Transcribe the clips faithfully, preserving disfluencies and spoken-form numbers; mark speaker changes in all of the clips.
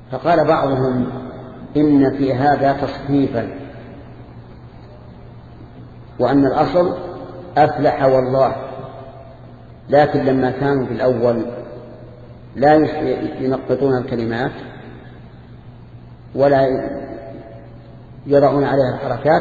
Speaker 1: فقال بعضهم إن في هذا تصحيفا، وأن الأصل أفلح والله، لكن لما كانوا في الأول لا ينقطون الكلمات ولا يضعون عليها الحركات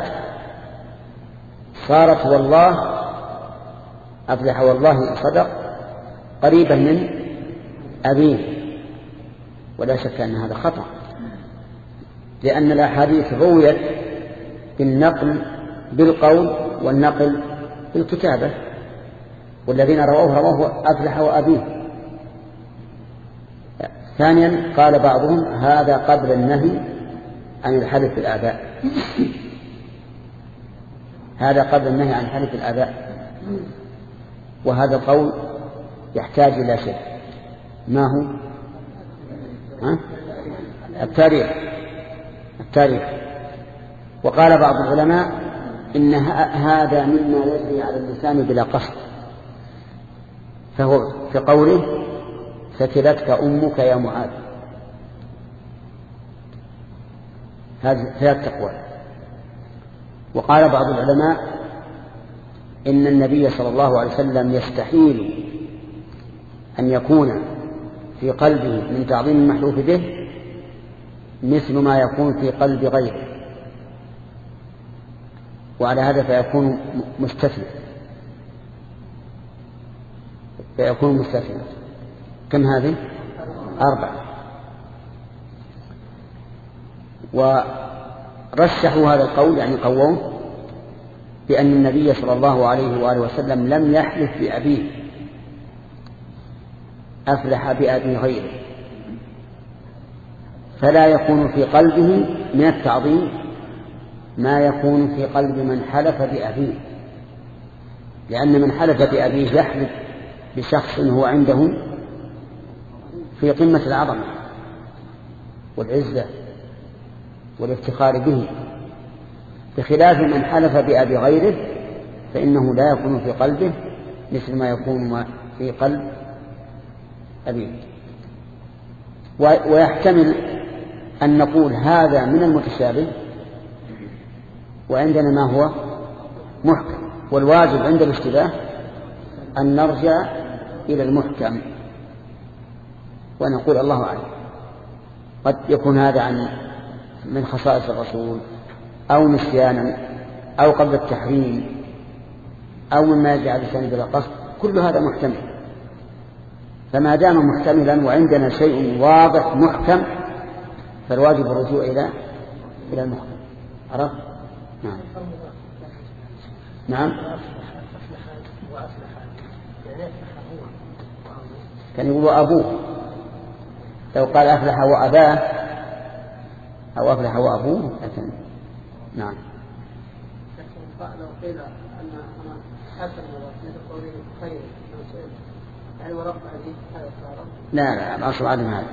Speaker 1: صارت والله أفلح والله صدق قريبا من أبيه، ولا شك أن هذا خطأ، لأن الأحاديث رويت بالنقل بالقول والنقل بالكتابة، والذين رووه رووه أفلح وأبيه. ثانيا قال بعضهم هذا قبل النهي عن الحلف بالآباء، هذا قبل النهي عن الحلف بالآباء، وهذا القول يحتاج إلى شيء، ما هو ها؟ التاريخ التاريخ وقال بعض العلماء إن هذا مما يجري على اللسان بلا قصد، فهو في قوله ثكلتك أمك يا معاذ، هذه ثلاث تقوى. وقال بعض العلماء إن النبي صلى الله عليه وسلم يستحيل أن يكون في قلبه من تعظيم المحلوف به مثل ما يكون في قلب غيره، وعلى هذا فيكون مستثنى فيكون مستثنى كم هذه؟ أربعة. ورشحوا هذا القول، يعني قووه بأن النبي صلى الله عليه وآله وسلم لم يحلف بأبيه، أفلح بأبي غيره، فلا يكون في قلبه من التعظيم ما يكون في قلب من حلف بأبيه، لأن من حلف بأبيه يحلف بشخص هو عنده في قمة العظمة والعزة والافتخار به، بخلاف من حلف بأبي غيره فإنه لا يكون في قلبه مثل ما يكون في قلب أبيه. ويحتمل أن نقول هذا من المتشابه وعندنا ما هو محكم، والواجب عند الاشتباه أن نرجع إلى المحكم ونقول الله أعلم. قد يكون هذا عن من خصائص الرسول أو نسيانا أو قبل التحريم أو مما يجعل لسانه بلا قصد، كل هذا محتمل. فما دام محتملا وعندنا شيء واضح محكم فالواجب الرجوع إلى إلى المحكم. عرفت؟ نعم نعم. كان يقول أبوه، لو قال أفلح وأباه أو أفلح وأبوه لكن نعم.
Speaker 2: لو قيل أن حسن مثل قوله خير يعني ورفع به هذا صار
Speaker 1: لا لا الأصل عدم هذا.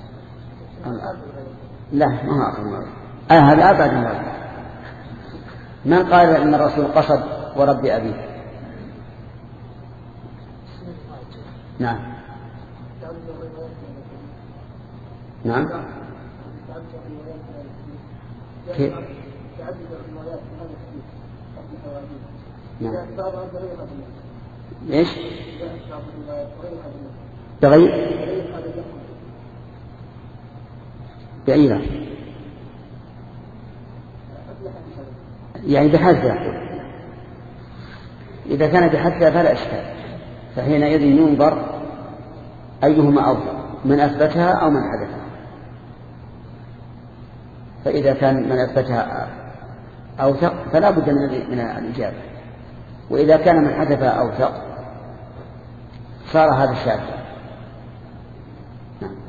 Speaker 1: لا ما هو أقل مرة. آه هذا أبعد مرة. من قال أن الرسول قصد ورب أبيه؟ نعم نعم. كيف؟ نعم. ايش؟ تغير بعيرة يعني بحثها، إذا كان بحثها فلا إشكال، فحينئذ ينظر أيهما أفضل من أثبتها أو من حدثها. فإذا كان من أثبتها أوثق فلا بد من الإجابة، وإذا كان من حدثها أوثق صار هذا الشاذ. نعم.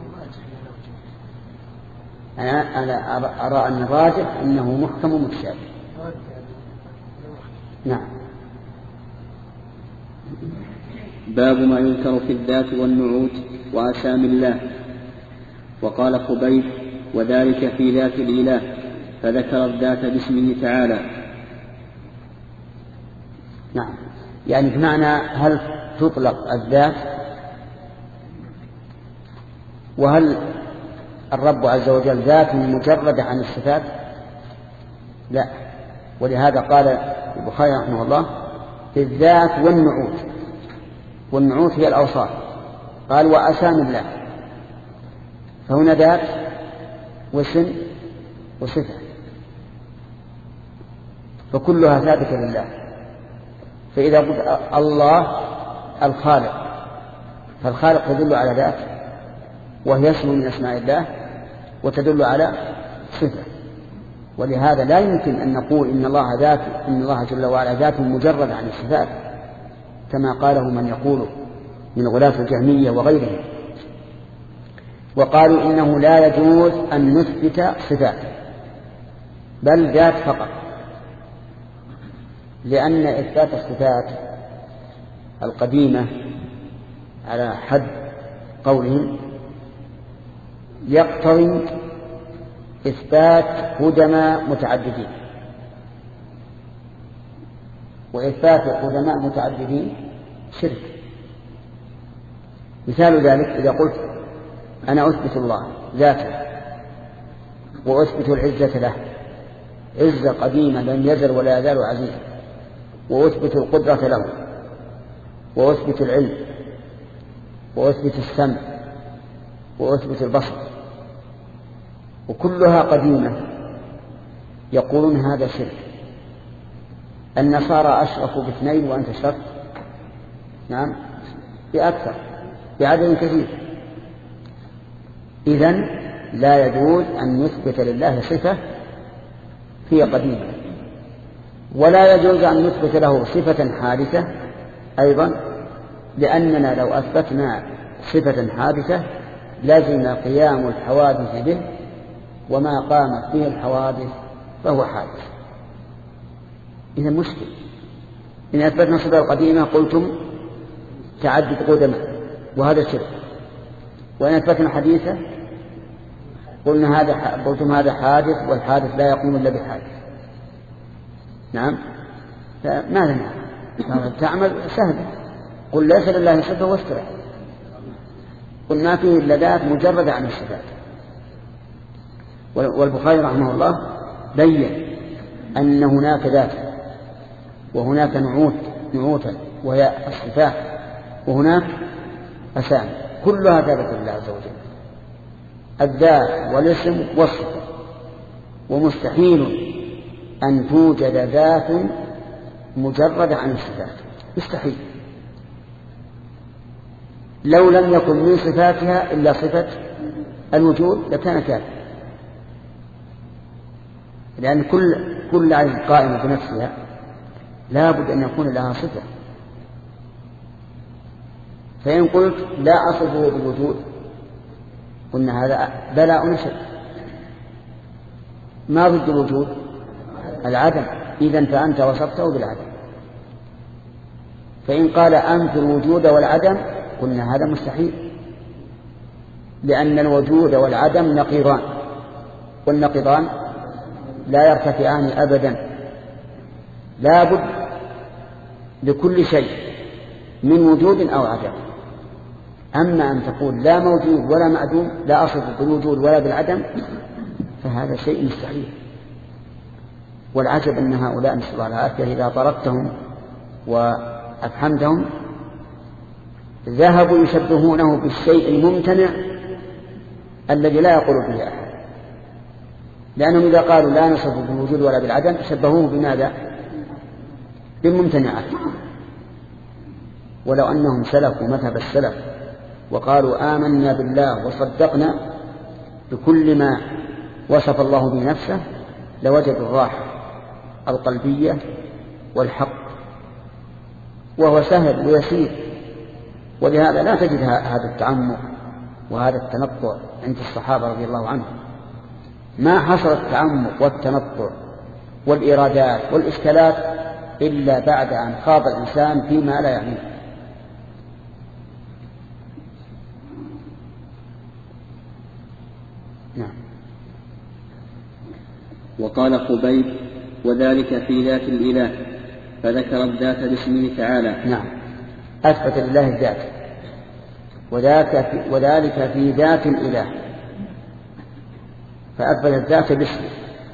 Speaker 1: أنا أنا أرى أن الراجح أنه محكم متشابه. نعم.
Speaker 3: باب ما يذكر في الذات والنعوت وأسامي الله. وقال خبيب وذلك في ذات الإله، فذكر الذات باسمه تعالى.
Speaker 1: نعم، يعني بمعنى هل تطلق الذات، وهل الرب عز وجل ذات مجردة عن الصفات؟ لا. ولهذا قال البخاري رحمه الله في الذات والنعوت، والنعوت هي الأوصاف، قال وأسامي الله، فهنا ذات واسم وصفة، فكلها ثابتة لله. فإذا قلت الله الخالق، فالخالق تدل على ذات وهي اسم من أسماء الله وتدل على صفة. ولهذا لا يمكن أن نقول إن الله ذات إن الله جل وعلا ذات مجرد عن الصفات كما قاله من يقوله من غلاة الجهمية وغيرهم. وقالوا إنه لا يجوز أن نثبت صفات بل ذات فقط، لأن إثبات الصفات القديمة على حد قولهم يقتضي إثبات قدماء متعددين، وإثبات قدماء متعددين شرك. مثال ذلك إذا قلت أنا أثبت الله ذاته وأثبت العزة له، عزة قديمة لم يزل ولا يزال عزيزا، وأثبت القدرة له، وأثبت العلم، وأثبت السمع، وأثبت البصر، وكلها قديمة، يقولون هذا شرك. النصارى أشركوا باثنين وأنت شرك، نعم بأكثر بعدد كثير. إذن لا يجوز أن نثبت لله صفة هي قديمة، ولا يجوز أن نثبت له صفة حادثة أيضا، لأننا لو أثبتنا صفة حادثة لازم قيام الحوادث به، وما قامت به الحوادث فهو حادث. إذا مشكل. إن أثبتنا صفة القديمة قلتم تعدد قدماء وهذا شرك، وإن أثبتنا حديثة قلنا هذا قلتم هذا حادث، والحادث لا يقوم إلا بحادث. نعم، فماذا نعمل؟ تعمل سهل، قل ليس لله صفة واسترح، قل ما فيه إلا ذات مجردة عن الصفات. والبخاري رحمه الله بين أن هناك ذات وهناك نعوت نعوتا وهي الصفات، وهناك أسامي، كلها ثابتة لله عز وجل، الذات والاسم والصفة. ومستحيل أن توجد ذات مجردة عن الصفات، مستحيل. لو لم يكن من صفاتها إلا صفة الوجود لكان كافر، لأن كل كل عين قائمة بنفسها لا بد أن يكون لها صفة. فإن قلت لا أصفه بالوجود قلنا هذا بلاء نشر. ما ضد الوجود؟ العدم. إذن فأنت وصفته بالعدم. فإن قال أنت الوجود والعدم قلنا هذا مستحيل، لأن الوجود والعدم نقيضان، والنقيضان لا يرتفعان أبدا، لا بد لكل شيء من وجود أو عدم. أما أن تقول لا موجود ولا معدوم، لا أصف بالوجود ولا بالعدم، فهذا شيء مستحيل. والعجب أن هؤلاء نسأل الله العافية إذا طردتهم وأفهمتهم ذهبوا يشبهونه بالشيء الممتنع الذي لا يقول به أحد، لأنهم إذا قالوا لا نصف بالوجود ولا بالعدم شبهوه بماذا؟ بالممتنعات. ولو أنهم سلكوا مذهب السلف وقالوا آمنا بالله وصدقنا بكل ما وصف الله به نفسه لوجدوا الراحة القلبية والحق، وهو سهل ويسير. ولهذا لا تجد هذا التعمق وهذا التنطع عند الصحابة رضي الله عنهم. ما حصل التعمق والتنطع والإرادات والإشكالات إلا بعد أن خاض الإنسان فيما لا يعنيه. نعم.
Speaker 3: وقال خبيب وذلك في ذات الإله، فذكر الذات باسمه تعالى.
Speaker 1: نعم، أثبت لله الذات، وذلك في, وذلك في ذات الإله. فأثبت الذات باسمه.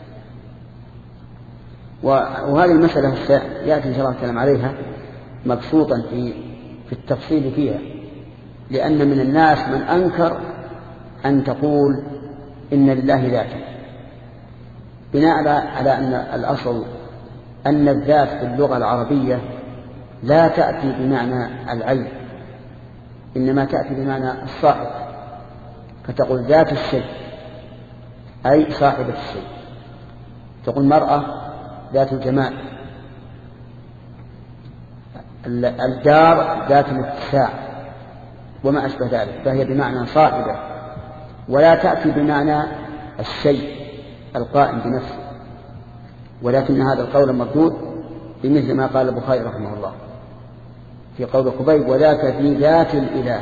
Speaker 1: وهذه المسألة يأتي إن شاء الله الكلام عليها مبسوطا في في التفصيل فيها، لأن من الناس من أنكر أن تقول إن لله ذاتا، بناء على أن الأصل أن الذات في اللغة العربية لا تأتي بمعنى العين، إنما تأتي بمعنى الصاحب، فتقول ذات الشيء أي صاحبة الشيء. تقول مرأة ذات الجمال، الدار ذات الاتساع وما أشبه ذلك، فهي بمعنى صاحبة ولا تأتي بمعنى الشيء القائم بنفسه. ولكن هذا القول مردود بمثل ما قال البخاري رحمه الله في قول خبيب وذاك في ذات الإله،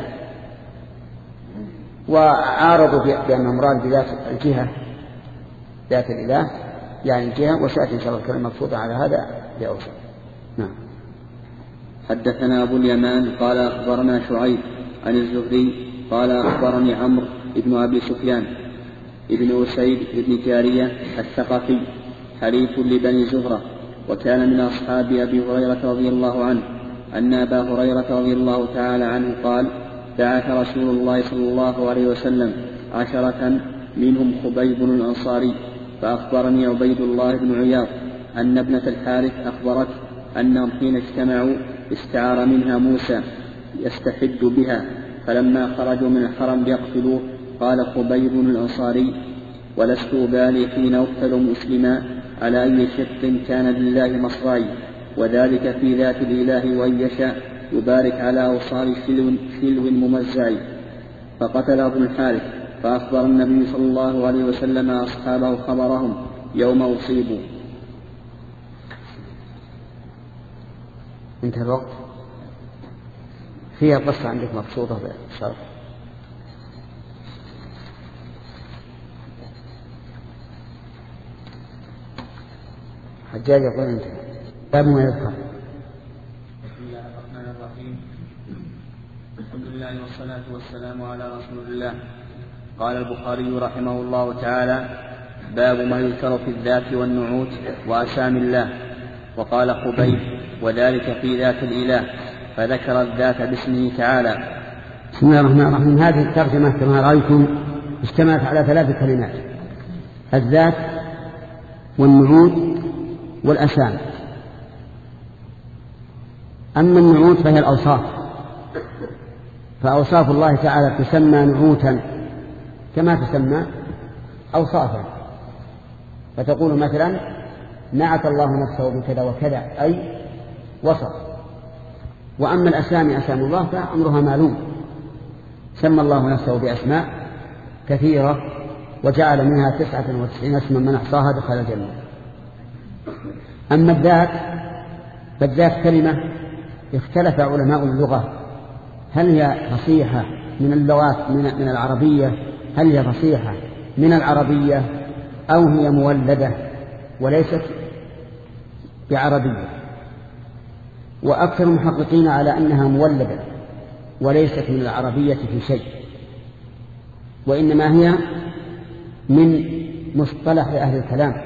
Speaker 1: وعارضوا بأن مراد بذات الجهة ذات الإله يعني الجهة، وسأتي إن شاء الله الكلام مقصودا على هذا لأوسع. نعم.
Speaker 3: حدثنا أبو اليمان قال أخبرنا شعيب عن الزهري قال أخبرني عمرو بن أبي سفيان ابن أسيد بن جارية الثقفي حليف لبني زهرة، وكان من أصحاب أبي هريرة رضي الله عنه، أن أبا هريرة رضي الله تعالى عنه قال بعث رسول الله صلى الله عليه وسلم عشرة منهم خبيب الأنصاري، فأخبرني عبيد الله بن عياض أن ابنة الحارث أخبرت أنهم حين اجتمعوا استعار منها موسى يستحد بها، فلما خرجوا من الحرم ليقتلوه قال خبيب الأنصاري ولست أبالي حين أقتل مسلما على أي شق كان لله مصراي، وذلك في ذات الإله وإن يشاء يبارك على أوصال شلو ممزع. فقتله ابن الحارث، فأخبر النبي صلى الله عليه وسلم أصحابه خبرهم يوم أصيبوا.
Speaker 1: انتهى الوقت. فيها قصة عندك مبسوطة بالشرح. حجاج يقول انت باب ما يذكر.
Speaker 3: بسم الله الرحمن الرحيم، الحمد لله والصلاة والسلام على رسول الله. قال البخاري رحمه الله تعالى باب ما يذكر في الذات والنعوت وأسامي الله. وقال خبيب وذلك في ذات الإله، فذكر الذات باسمه تعالى.
Speaker 1: بسم الله الرحمن الرحيم. هذه الترجمة كما رأيتم اشتملت على ثلاث كلمات: الذات والنعوت والأسامي. أما النعوت فهي الأوصاف، فأوصاف الله تعالى تسمى نعوتا كما تسمى أوصافا، فتقول مثلا نعت الله نفسه بكذا وكذا أي وصف. وأما الأسامي أسامي الله فأمرها معلوم، سمى الله نفسه بأسماء كثيرة وجعل منها تسعة وتسعين اسما من أحصاها دخل الجنة. أما الذات فالذات كلمة اختلف علماء اللغة هل هي فصيحة من اللغات من العربية، هل هي فصيحة من العربية أو هي مولدة وليست بعربية. وأكثر المحققين على أنها مولدة وليست من العربية في شيء، وإنما هي من مصطلح أهل الكلام،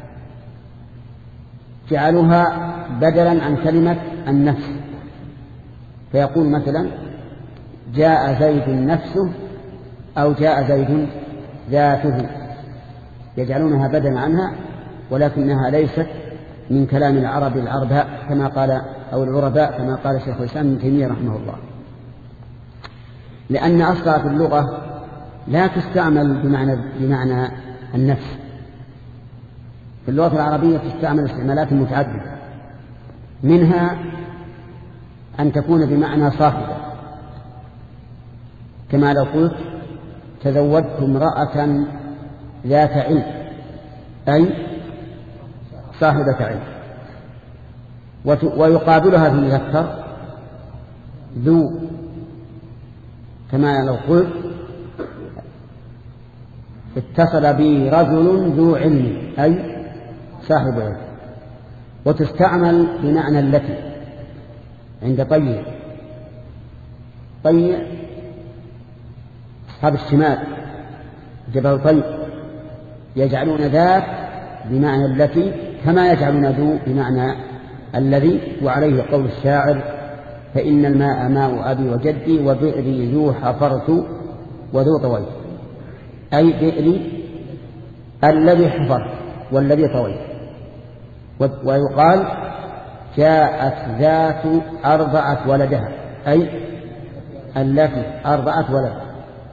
Speaker 1: جعلوها بدلا عن كلمة النفس، فيقول مثلا جاء زيد نفسه أو جاء زيد ذاته، يجعلونها بدلا عنها، ولكنها ليست من كلام العرب العرباء كما قال أو العرباء كما قال شيخ الإسلام ابن تيمية رحمه الله، لأن أصلها في اللغة لا تستعمل بمعنى, بمعنى النفس. في اللغة العربية تستعمل استعمالات متعددة، منها أن تكون بمعنى صاحبة، كما لو قلت تزوجت امرأة ذات علم أي صاحبة علم. ويقابلها في المذكر ذو، كما لو قلت اتصل بي رجل ذو علم أي صاحب علم. وتستعمل بمعنى التي عند طيع، طيع أصحاب الشمال جبل طيع، يجعلون ذات بمعنى التي كما يجعلون ذو بمعنى الذي. وعليه قول الشاعر: فإن الماء ماء أبي وجدي وبئري ذو حفرت وذو طويت، أي بئري الذي حفرت والذي طويت. ويقال: جاءت ذات أرضعت ولدها، أي التي أرضعت ولدها.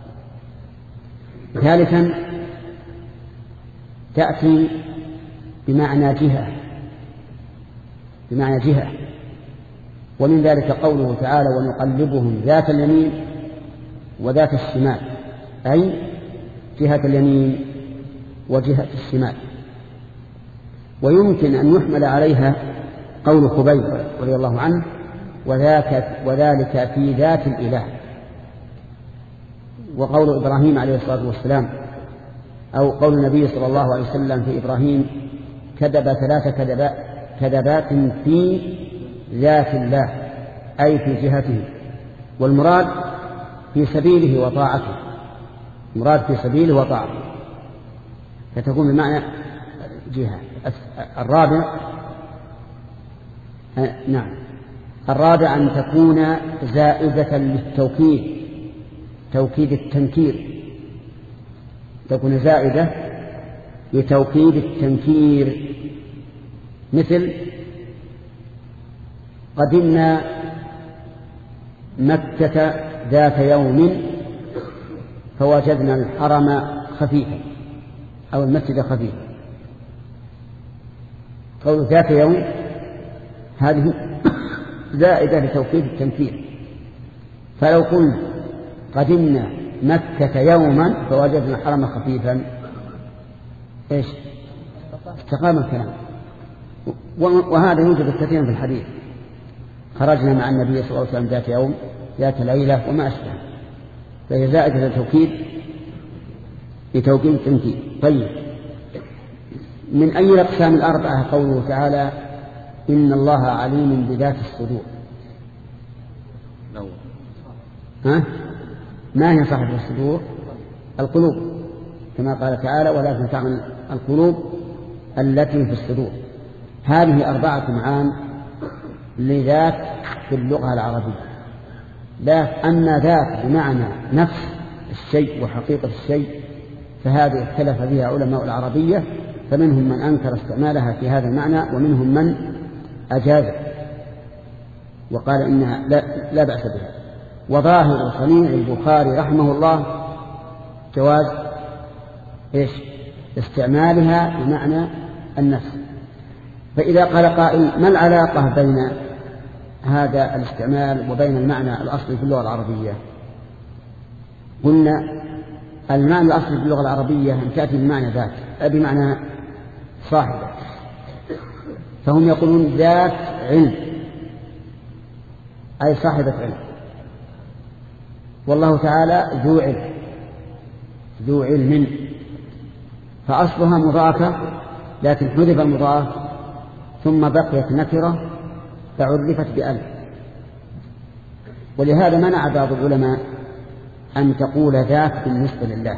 Speaker 1: ثالثا تأتي بمعنى جهة، بمعنى جهة، ومن ذلك قوله تعالى: ونقلبهم ذات اليمين وذات الشمال، أي جهة اليمين وجهة الشمال. ويمكن أن يحمل عليها قول خبيب رضي الله عنه: وذاك وذلك في ذات الإله. وقول إبراهيم عليه الصلاة والسلام أو قول النبي صلى الله عليه وسلم في إبراهيم: كذب ثلاث كذبات, كذبات في ذات الله، أي في جهته. والمراد في سبيله وطاعته، مراد في سبيله وطاعته، فتكون بمعنى جهة. الرابع آه نعم الرابع أن تكون زائدة للتوكيد، توكيد التنكير، تكون زائدة لتوكيد التنكير، مثل: قدمنا مكة ذات يوم فوجدنا الحرم خفيفا أو المسجد خفيفا. قول ذات يوم هذه زائدة لتوكيد التنكير. فلو قلنا قدمنا مكة يوما فوجدنا الحرم خفيفا، إيش؟ استقام الكلام. وهذا يوجد كثيرا في الحديث: خرجنا مع النبي صلى الله عليه وسلم ذات يوم ذات ليلة وما أشبه. فهي زائدة لتوكيد لتوكيد التنكير. طيب، من أي الأقسام الأربعة قوله تعالى: إن الله عليم بذات الصدور؟ ها؟ ما هي صاحب الصدور؟ القلوب، كما قال تعالى: ولكن تعمل القلوب التي في الصدور. هذه أربعة معان لذات في اللغة العربية. لا أما ذات بمعنى نفس الشيء وحقيقة الشيء فهذه اختلف فيها علماء العربية، فمنهم من أنكر استعمالها في هذا المعنى ومنهم من أجاز وقال إنها لا, لا بأس بها. وظاهر صنيع البخاري رحمه الله جواز إيش؟ استعمالها بمعنى النفس. فإذا قال قائل: ما العلاقة بين هذا الاستعمال وبين المعنى الأصلي في اللغة العربية؟ قلنا: المعنى الأصلي في اللغة العربية أن تأتي بمعنى ذات، بمعنى صاحبة. فهم يقولون ذات علم، أي صاحبة علم. والله تعالى ذو علم، ذو علم، فأصلها مضافة لكن حذف المضاف ثم بقيت نكرة فعرفت بألف. ولهذا منع بعض العلماء أن تقول ذات بالنسبة لله،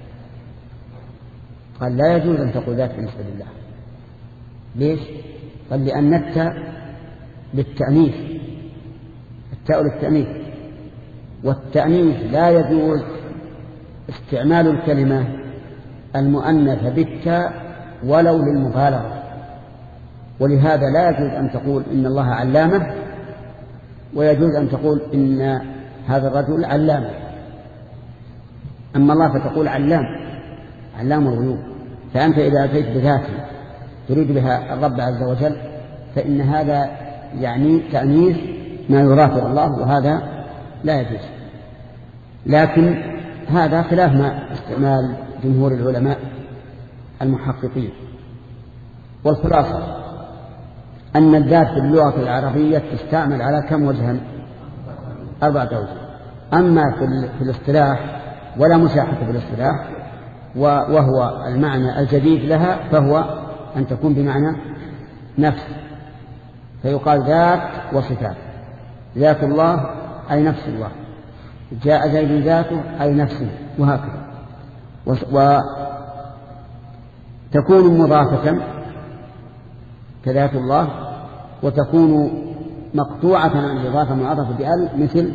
Speaker 1: قال: لا يجوز أن تقول ذات بالنسبة لله. ليش؟ قال: لأن التاء للتأنيث، التاء للتأنيث، والتأنيث لا يجوز استعمال الكلمة المؤنثة بالتاء ولو للمبالغة. ولهذا لا يجوز أن تقول إن الله علامة، ويجوز أن تقول إن هذا الرجل علامة. أما الله فتقول علام، علام الغيوب. فأنت إذا أتيت بذاته تريد بها الرب عز وجل فإن هذا يعني تأنيث ما يرافق الله، وهذا لا يجوز. لكن هذا خلاف ما استعمال جمهور العلماء المحققين. والخلاصة أن الذات في اللغة العربية تستعمل على كم وجها؟ أربعة وجه. أما في الاصطلاح ولا مشاحة في الاصطلاح، وهو المعنى الجديد لها، فهو أن تكون بمعنى نفس، فيقال ذات وصفات. ذات الله أي نفس الله، جاء زيد ذاته أي نفسه، وهكذا. تكون مضافة كذات الله، وتكون مقطوعة عن الإضافة معرفة بأل مثل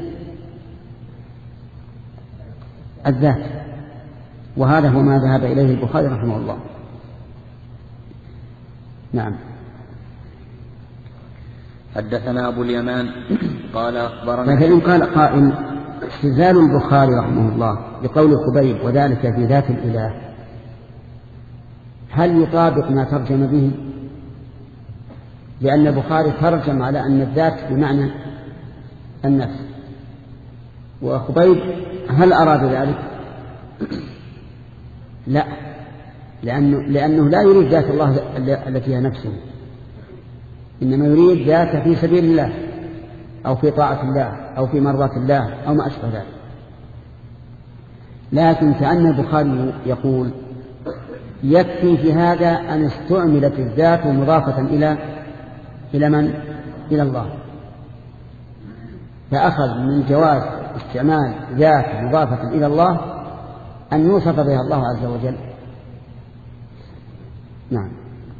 Speaker 1: الذات. وهذا هو ما ذهب إليه البخاري رحمه الله. نعم.
Speaker 3: حدثنا أبو اليمان قال أخبرنا.
Speaker 1: لكن قال قائل استدلال البخاري رحمه الله بقول خبيب وذلك في ذات الإله هل يطابق ما ترجم به؟ لأن البخاري ترجم على أن الذات بمعنى النفس، وخبيب هل أراد ذلك؟ لا، لأنه, لأنه لا يريد ذات الله التي هي نفسه، إنما يريد ذات في سبيل الله أو في طاعة الله أو في مرضاة الله أو ما أشبه ذلك. لكن كأن البخاري يقول يكفي في هذا أن استعملت الذات مضافة إلى إلى من؟ إلى الله، فأخذ من جواز استعمال ذات مضافة إلى الله أن يوصف بها الله عز وجل. نعم.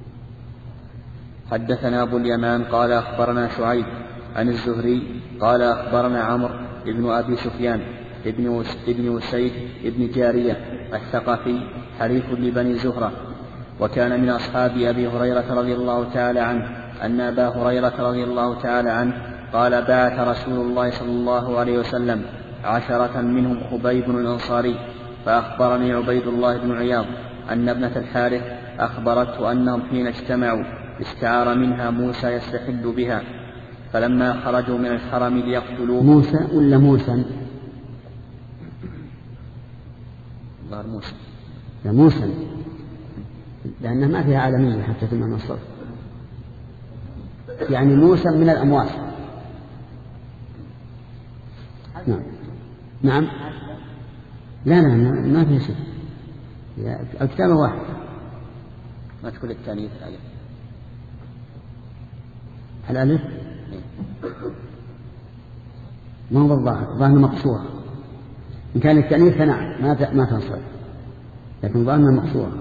Speaker 3: حدثنا أبو اليمان قال أخبرنا شعيب عن الزهري قال أخبرنا عمرو بن أبي سفيان ابن ابن أسيد ابن جارية الثقفي حليف لبني زهرة، وكان من أصحاب أبي هريرة رضي الله تعالى عنه أن أبا هريرة رضي الله تعالى عنه قال بعث رسول الله صلى الله عليه وسلم عشرة منهم خبيب الأنصاري، فأخبرني عبيد الله بن عياض أن ابنة الحارث أخبرته أنهم حين اجتمعوا استعار منها موسى يستحل بها، فلما خرجوا من الحرم ليقتلوه.
Speaker 1: موسى ولا موسى؟
Speaker 3: ظهر موسى.
Speaker 1: لا موسى، لأنها ما فيها عالمية حتى تم النصر، يعني موسى من الأموات. نعم. نعم. لا لا ما فيها شيء، الكتابة واحدة.
Speaker 3: ما تكون التانيث الألف.
Speaker 1: الألف ما هو بالظاهر، ظاهر مقصورة. إن كان التأنيث فنعم ما ما تنصرف، لكن ظاهر مقصورة.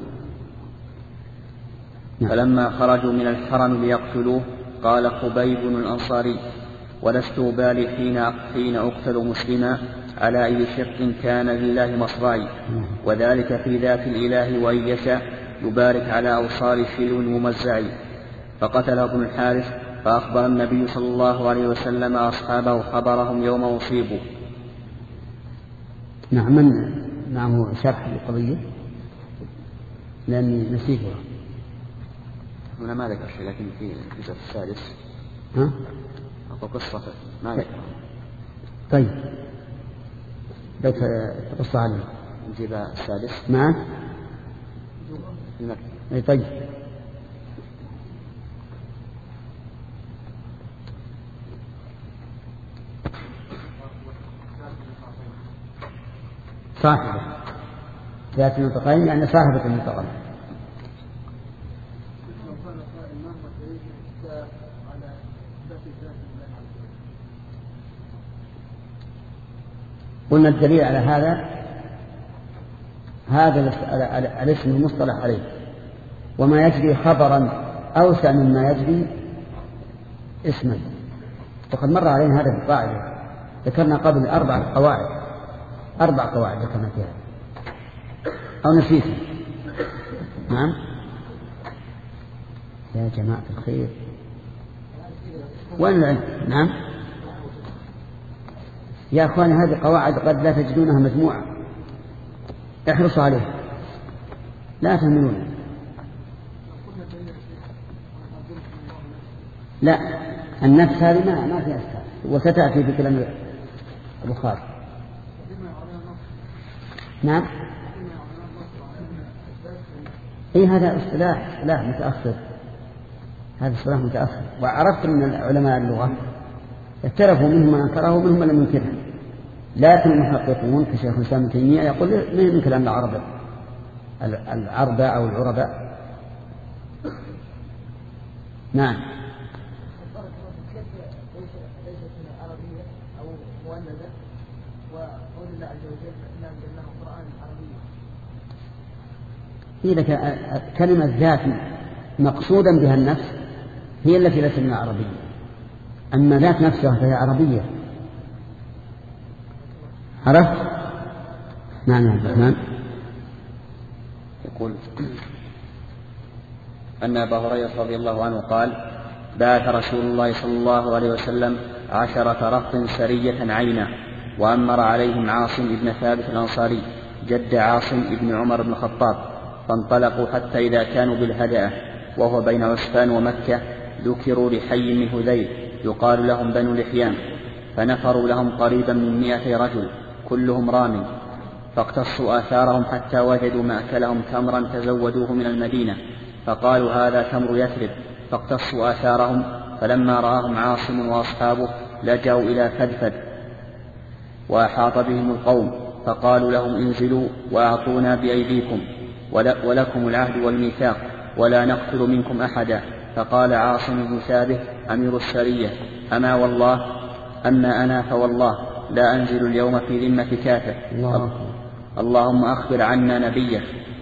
Speaker 3: نعم. فلما خرجوا من الحرم ليقتلوه قال خبيب الأنصاري ولست أبالي حين حين أقتل مسلما على أي شق كان لله مصرعي، وذلك في ذات الإله وإن يشاء يبارك على أوصال شلو ممزع. فقتل ابن الحارث، فأخبر النبي صلى الله عليه وسلم أصحابه خبرهم يوم أصيبوا.
Speaker 1: نعم. من معه شرح القضية لأني نسيتها
Speaker 3: هنا ما ذكر شيء، لكن في الجزء السادس
Speaker 1: ها
Speaker 3: أو قصة ما ذكر.
Speaker 1: طيب لو تقص عليه
Speaker 3: نجيب السادس
Speaker 1: معه. أي طيب. صاحبة ذات النطقين يعني صاحبة النطقين. قلنا الدليل على هذا هذا الاسم المصطلح عليه، وما يجري خبرا أوسع مما يجري اسما. وقد مر علينا هذا بالقاعدة، ذكرنا قبل أربع قواعد أربع قواعد ذكرنا فيها أو نسيتها. نعم يا جماعة الخير وين العلم؟ نعم يا أخواني هذه قواعد قد لا تجدونها مجموعة، احرصوا عليها لا تهملونها. لا النفس هذه ما ما فيها أسفل، وستأتي في كلام البخاري. نعم اي هذا اصطلاح اصطلاح متأخر، هذا اصطلاح متأخر. وعرفت من علماء اللغة اعترفوا منهم من انكره ومنهم من لم ينكره، لكن المحققون كشيخ الإسلام ابن تيمية يقول من ينكر أن العرب العرب أو العرباء. نعم إذا كلمة ذات مقصودا بها النفس هي التي ليست من العربية، أما ذات نفسها فهي عربية. عرفت؟ نعم يا عبد الرحمن.
Speaker 3: يقول أن أبا هريرة رضي الله عنه قال: بعث رسول الله صلى الله عليه وسلم عشرة رهط سرية عينا، وأمر عليهم عاصم بن ثابت الأنصاري جد عاصم بن عمر بن الخطاب، فانطلقوا حتى إذا كانوا بالهدأة وهو بين عسفان ومكة ذكروا لحي من هذيل يقال لهم بنو لحيان، فنفروا لهم قريبا من مائة رجل كلهم رام، فاقتصوا آثارهم حتى وجدوا مأكلهم تمرا تزودوه من المدينة، فقالوا هذا تمر يثرب، فاقتصوا آثارهم، فلما رآهم عاصم وأصحابه لجأوا إلى فدفد وأحاط بهم القوم، فقالوا لهم انزلوا وأعطونا بأيديكم ولكم العهد والميثاق ولا نقتل منكم أحدا. فقال عاصم بن ثابت أمير السرية: أما والله أما أنا فوالله لا أنزل اليوم في ذمة كافر، اللهم أخبر عنا نبيك.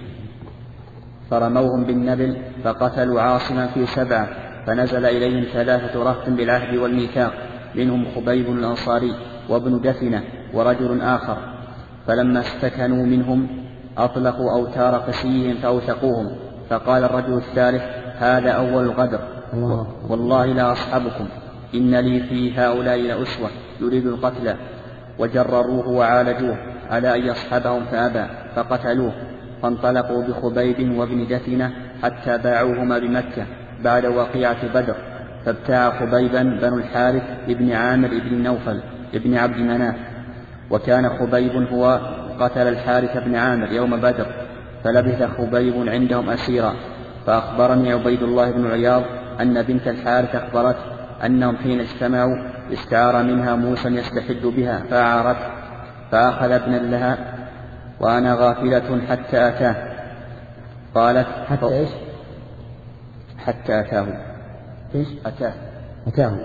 Speaker 3: فرموهم بالنبل فقتلوا عاصما في سبعة، فنزل إليهم ثلاثة رهط بالعهد والميثاق، منهم خبيب الأنصاري وابن دثنة ورجل آخر، فلما استكنوا منهم أطلقوا أوتار قسيهم فأوثقوهم، فقال الرجل الثالث: هذا أول الغدر، والله لا أصحبكم، إن لي في هؤلاء لأسوة يريد القتل، وجرروه وعالجوه على أن يصحبهم فأبى، فقتلوه، فانطلقوا بخبيب وابن دثنة حتى باعوهما بمكة بعد وقيعة بدر، فابتاع خبيبا بنو الحارث ابن عامر ابن نوفل ابن عبد مناف، وكان خبيب هو قتل الحارث بن عامر يوم بدر، فلبث خبيب عندهم أسيرا. فأخبرني عبيد الله بن عياض أن بنت الحارث أخبرت أنهم حين اجتمعوا استعار منها موسى يستحد بها فأعارته، فأخذ ابنا لها وأنا غافلة حتى أتاه. قالت:
Speaker 1: حتى إيش؟
Speaker 3: حتى أتاه.
Speaker 1: إيش؟
Speaker 3: أتاه.
Speaker 1: أتاه.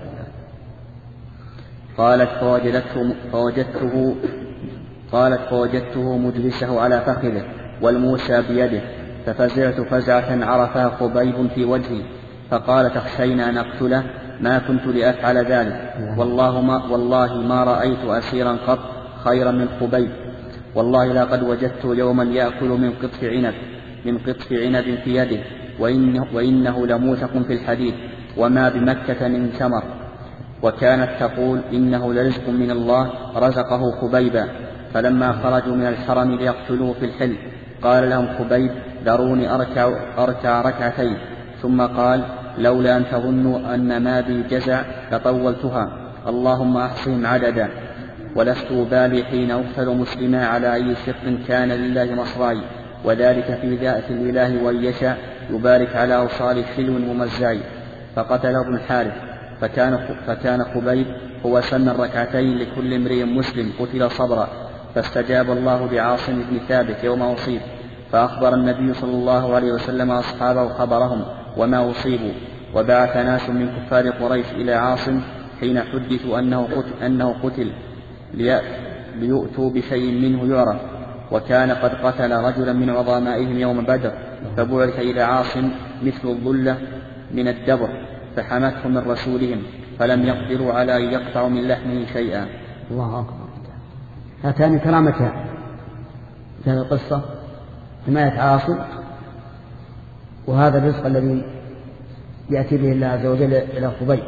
Speaker 3: قالت: فوجدته فوجدته قالت فوجدته مجلسه على فخذه والموسى بيده، ففزعت فزعة عرفها خبيب في وجهي، فقال: تخشينا أن أقتله؟ ما كنت لأفعل ذلك، والله ما, والله ما رأيت أسيرا قط خيرا من خبيب، والله لقد وجدته يوما يأكل من قطف عنب من قطف عنب في يده، وإنه, وإنه لموثق في الحديد، وما بمكة من ثمر. وكانت تقول: إنه لرزق من الله رزقه خبيبا. فلما خرجوا من الحرم ليقتلوه في الحل قال لهم خبيب: ذروني أركع, أركع ركعتين، ثم قال: لولا أن تظنوا أن ما بي جزع لطولتها، اللهم أحصهم عددا، ولست بالي حين أقتل مسلما على أي شق كان لله مصراي، وذلك في ذات الإله وإن يشاء يبارك على أوصال حلو ومزاي. فقتل ابن الحارث، فكان, فكان خبيب هو سن الركعتين لكل امرئ مسلم قتل صبرا، فاستجاب الله بعاصم بن ثابت يوم أصيب، فأخبر النبي صلى الله عليه وسلم أصحابه خبرهم وما أصيبوا، وبعث ناس من كفار قريش إلى عاصم حين حدثوا أنه قتل, أنه قتل ليؤتوا بشيء منه يعرف، وكان قد قتل رجلا من عظمائهم يوم بدر، فبعث إلى عاصم مثل الظلة من الدبر، فحمته من رسولهم، فلم يقدروا على أن يقطعوا من لحمه شيئا.
Speaker 1: الله أكبر. هاتان كرامتان في هذه القصة: حماية عاصم، وهذا الرزق الذي يأتي به الله عز وجل إلى خبيب.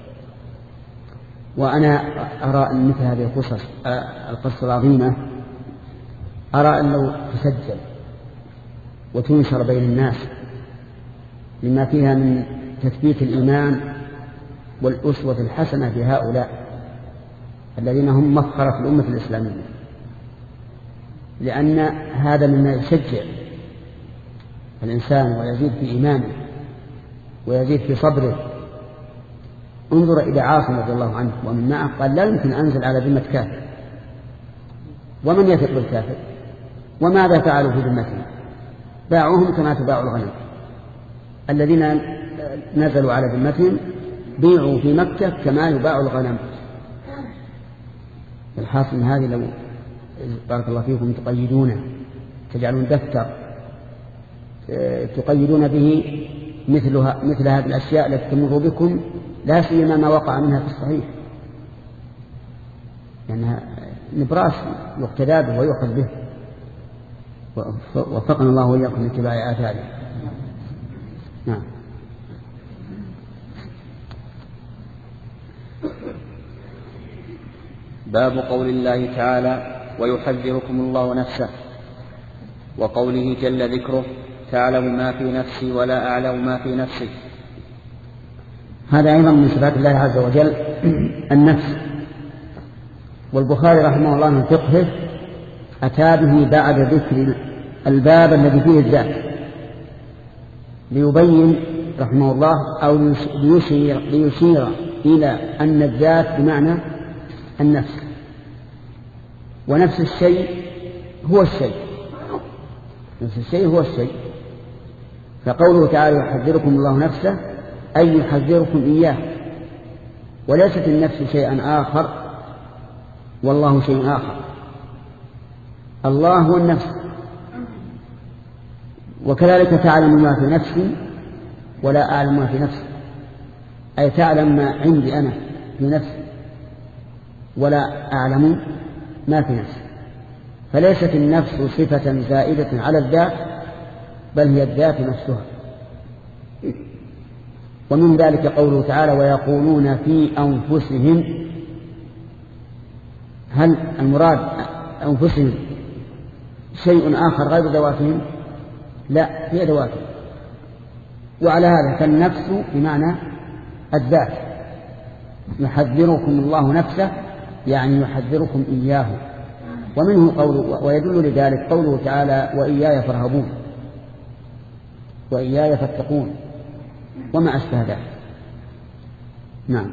Speaker 1: وأنا أرى أن مثل هذه القصص القصة العظيمة أرى أن لو تسجل وتنشر بين الناس لما فيها من تثبيت الإيمان والأسوة الحسنة بهؤلاء الذين هم مفخرة الأمة الإسلامية، لأن هذا مما يشجع الإنسان ويزيد في إيمانه ويزيد في صبره. انظر إلى عاصم رضي الله عنه ومن معه، قال: لا يمكن أنزل على ذمة كافر، ومن يثق بالكافر؟ وماذا فعلوا في ذمتهم؟ باعوهم كما تباع الغنم. الذين نزلوا على ذمتهم بيعوا في مكة كما يباع الغنم. الحاصل هذه لو بارك الله فيكم تقيدونه، تجعلون دفتر تقيدون به مثلها مثل هذه الأشياء التي تمر بكم، لا سيما ما وقع منها في الصحيح، لأنها نبراس يقتدى به ويؤخذ به. وفقنا الله وإياكم لاتباع آثاره. نعم.
Speaker 3: باب قول الله تعالى ويحذركم الله نفسه، وقوله جل ذكره تعلم ما في نفسي ولا أعلم ما في نفسك.
Speaker 1: هذا أيضا من صفات الله عز وجل النفس. والبخاري رحمه الله من فقهه أتى به بعد ذكر الباب الذي فيه الذات ليبين رحمه الله أو ليشير, ليشير إلى أن الذات بمعنى النفس، ونفس الشيء هو الشيء، نفس الشيء هو الشيء. فقوله تعالى يحذركم الله نفسه أي يحذركم إياه، وليست النفس شيئا آخر والله شيء آخر. الله هو النفس، وكذلك تعلم ما في نفسي ولا أعلم ما في نفسي، أي تعلم ما عندي أنا في نفسي ولا أعلم ما في نفسي. فليست النفس صفة زائدة على الذات، بل هي الذات نفسها. ومن ذلك قوله تعالى ويقولون في أنفسهم، هل المراد أنفسهم شيء آخر غير ذواتهم؟ لا، هي ذواتهم. وعلى هذا فالنفس بمعنى الذات. يحذركم الله نفسه يعني يحذركم إياه. ومنه قوله ويدل لذلك قوله تعالى وإياي فارهبون وإياي فاتقون وما أشبه ذلك. نعم.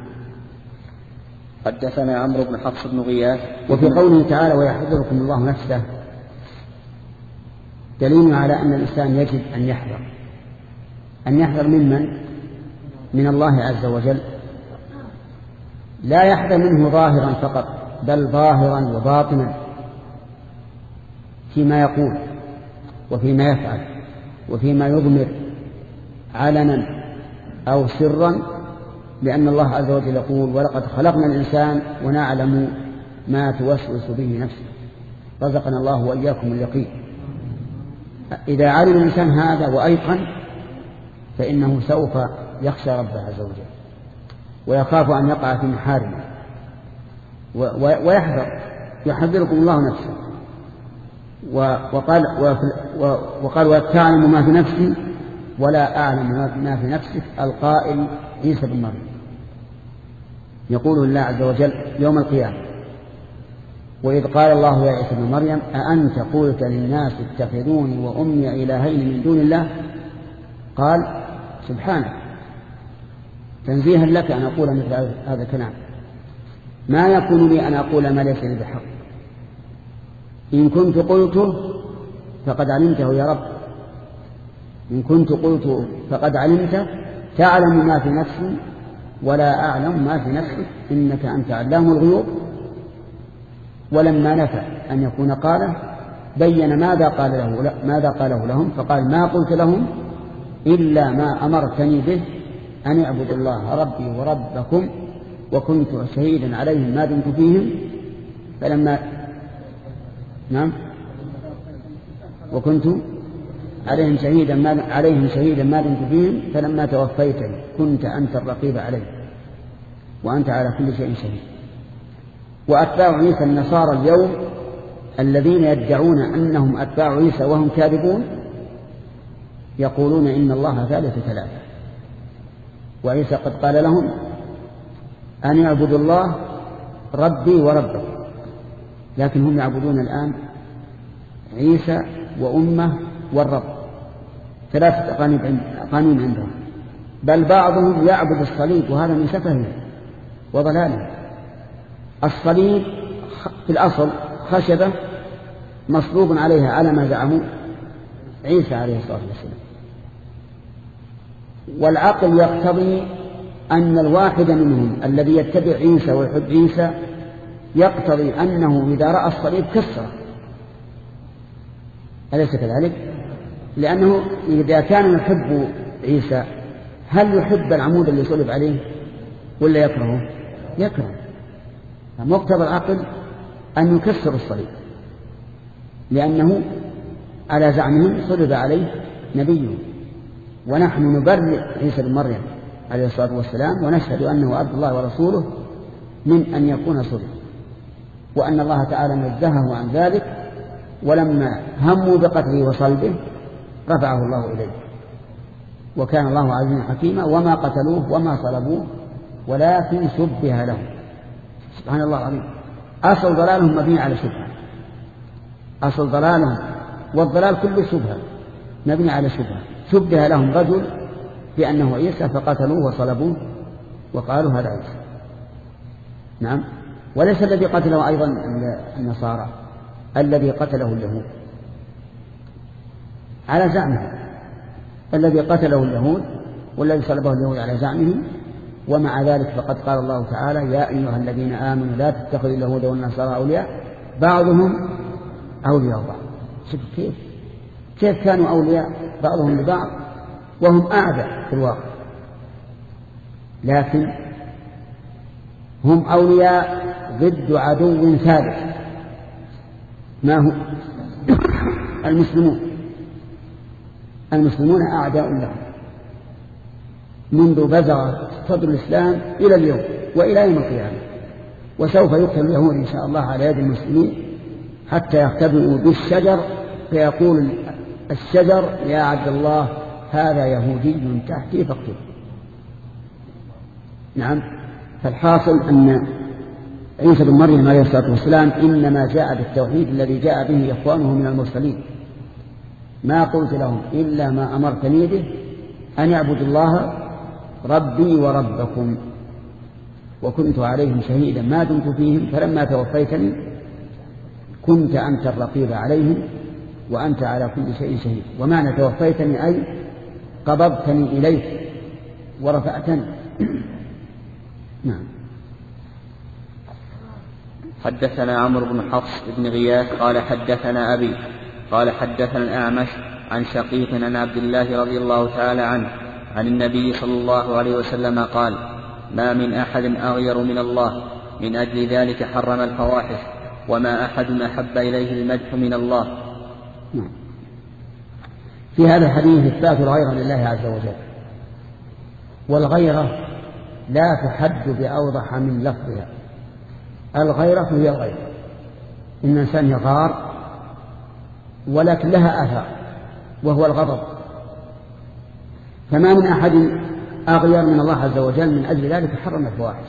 Speaker 3: حدثنا عمرو بن حفص بن غياث.
Speaker 1: وفي قوله تعالى ويحذركم الله نفسه دليل على أن الإنسان يجب أن يحذر. أن يحذر ممن؟ من الله عز وجل. لا يحذر منه ظاهرا فقط، بل ظاهرا وباطنا فيما يقول وفيما يفعل وفيما يضمر علنا أو سرا، لأن الله عز وجل يقول ولقد خلقنا الإنسان ونعلم ما توسوس به نفسه. رزقنا الله وإياكم اليقين. إذا علم الإنسان هذا وأيقن فإنه سوف يخشى ربه عز وجل ويخاف أن يقع في محارمه ويحذر. يحذركم الله نفسه. وقال وقال وتعلم ما في نفسي ولا أعلم ما في نفسك، القائل عيسى بن مريم. يقول الله عز وجل يوم القيامة وإذ قال الله يا عيسى بن مريم أأنت قلت للناس اتخذوني وأمي إلهين من دون الله؟ قال سبحانك تنزيها لك أن أقول مثل هذا الكلام، ما يكون لي أن أقول ما ليس لي بحق، إن كنت قلته فقد علمته يا رب، إن كنت قلته فقد علمته، تعلم ما في نفسي ولا أعلم ما في نفسك إنك أنت علام الغيوب. ولما نفى أن يكون قاله بين ماذا قال له ماذا قاله لهم، فقال ما قلت لهم إلا ما أمرتني به أن اعبدوا الله ربي وربكم وكنت شهيدا عليهم ما دمت فيهم فلما نعم وكنت عليهم شهيدا ما عليهم شهيدا ما دمت فيهم فلما توفيتني كنت أنت الرقيب عليه وأنت على كل شيء شهيد. وأتباع عيسى النصارى اليوم الذين يدعون أنهم أتباع عيسى وهم كاذبون يقولون إن الله ثالث ثلاثة، وعيسى قد قال لهم أن يعبدوا الله ربي وربكم، لكن هم يعبدون الآن عيسى وأمه والرب، ثلاثة قانون عندهم. بل بعضهم يعبد الصليب، وهذا من سفهه وضلاله. الصليب في الأصل خشبة مصلوب عليها على ما زعموا عيسى عليه الصلاة والسلام، والعقل يقتضي أن الواحد منهم الذي يتبع عيسى ويحب عيسى يقتضي أنه إذا رأى الصليب كسره، أليس كذلك؟ لأنه إذا كان يحب عيسى هل يحب العمود اللي صلب عليه ولا يكرهه؟ يكره. فمقتضى العقل أن يكسر الصليب، لأنه على زعمهم صلب عليه نبيه، ونحن نبرئ عيسى بن مريم عليه الصلاة والسلام ونشهد أنه عبد الله ورسوله من أن يكون صلب، وأن الله تعالى نزهه عن ذلك، ولما هموا بقتله وصلبه رفعه الله إليه، وكان الله عزيزا حكيما، وما قتلوه وما صلبوه ولكن شبه لهم. سبحان الله العظيم. أصل ضلالهم مبني على شبهة، أصل ضلالهم والضلال كله شبهة مبني على شبهة. شبه لهم رجل بأنه عيسى فقتلوه وصلبوه وقالوا هذا عيسى. نعم. وليس الذي قتله أيضا النصارى، الذي قتله اليهود على زعمه، الذي قتله اليهود والذي صلبه اليهود على زعمه. ومع ذلك فقد قال الله تعالى: يا أيها الذين آمنوا لا تتخذوا اليهود والنصارى أولياء بعضهم أولياء بعض. شوف كيف كيف كانوا أولياء بعضهم لبعض وهم أعداء في الواقع، لكن هم أولياء ضد عدو ثالث. ما هو؟ المسلمون. المسلمون أعداء لهم منذ بزغ صدر الإسلام إلى اليوم وإلى يوم القيامة، وسوف يقتل اليهود إن شاء الله على يد المسلمين حتى يختبئوا بالشجر فيقول الشجر: يا عبد الله هذا يهودي تحتي فاقتله. نعم. فالحاصل أن عيسى بن مريم عليه الصلاة والسلام إنما جاء بالتوحيد الذي جاء به إخوانه من المرسلين. ما قلت لهم إلا ما أمرتني به أن يعبدوا الله ربي وربكم، وكنت عليهم شهيدا ما دمت فيهم، فلما توفيتني كنت أنت الرقيب عليهم وأنت على كل شيء شهيد. ومعنى توفيتني أي قبضتني إليك ورفعتني. نعم.
Speaker 3: حدثنا عمرو بن حفص بن غياث قال حدثنا أبي قال حدثنا الأعمش عن شقيق عن عبد الله رضي الله تعالى عنه عن النبي صلى الله عليه وسلم قال: ما من أحد أغير من الله، من أجل ذلك حرم الفواحش، وما أحد أحب إليه المدح من الله.
Speaker 1: نعم. في هذا الحديث إثبات الغيرة لله عز وجل، والغيرة لا تحد بأوضح من لفظها. الغيرة هي الغيرة، إن الإنسان يغار ولكن لها آثار وهو الغضب، فما من أحد أغير من الله عز وجل، من أجل ذلك حرم الفواحش.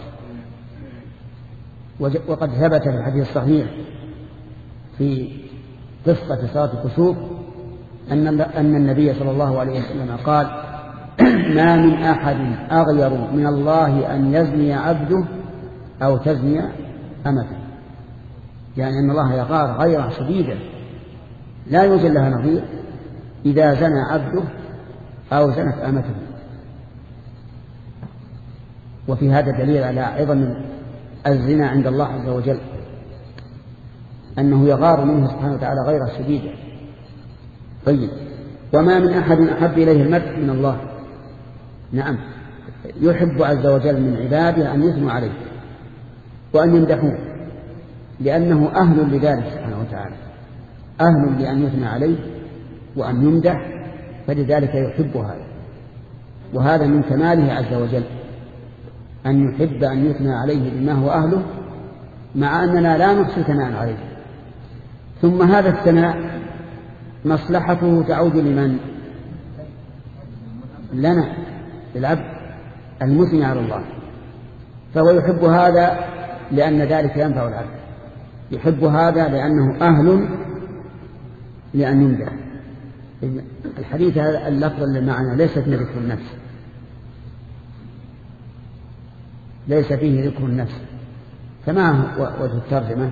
Speaker 1: وقد ثبت في الحديث الصحيح في قصة صلاة الكسوف أن أن النبي صلى الله عليه وسلم قال: ما من أحد أغير من الله أن يزني عبده أو تزني أمته. يعني أن الله يغار غيرة شديدة لا يوجد لها نظير إذا زنى عبده أو زنت أمته. وفي هذا دليل على عظم الزنا عند الله عز وجل، أنه يغار منه سبحانه وتعالى غيرة شديدة. طيب، وما من أحد أحب إليه المدح من الله. نعم، يحب عز وجل من عباده أن يثنوا عليه وأن يمدحوه، لأنه أهل لذلك سبحانه وتعالى، أهل لأن يثنى عليه وأن يمدح، فلذلك يحب هذا. وهذا من كماله عز وجل أن يحب أن يثنى عليه بما هو أهله، مع أننا لا نحصي ثناء عليه. ثم هذا الثناء مصلحته تعود لمن؟ لنا، للعبد المثني على الله. فهو يحب هذا لأن ذلك ينفع العبد، يحب هذا لأنه أهل لأن يمدح. الحديث هذا اللفظ اللي معنا ليست من ذكر النفس، ليس فيه ذكر النفس. فما وجه الترجمة؟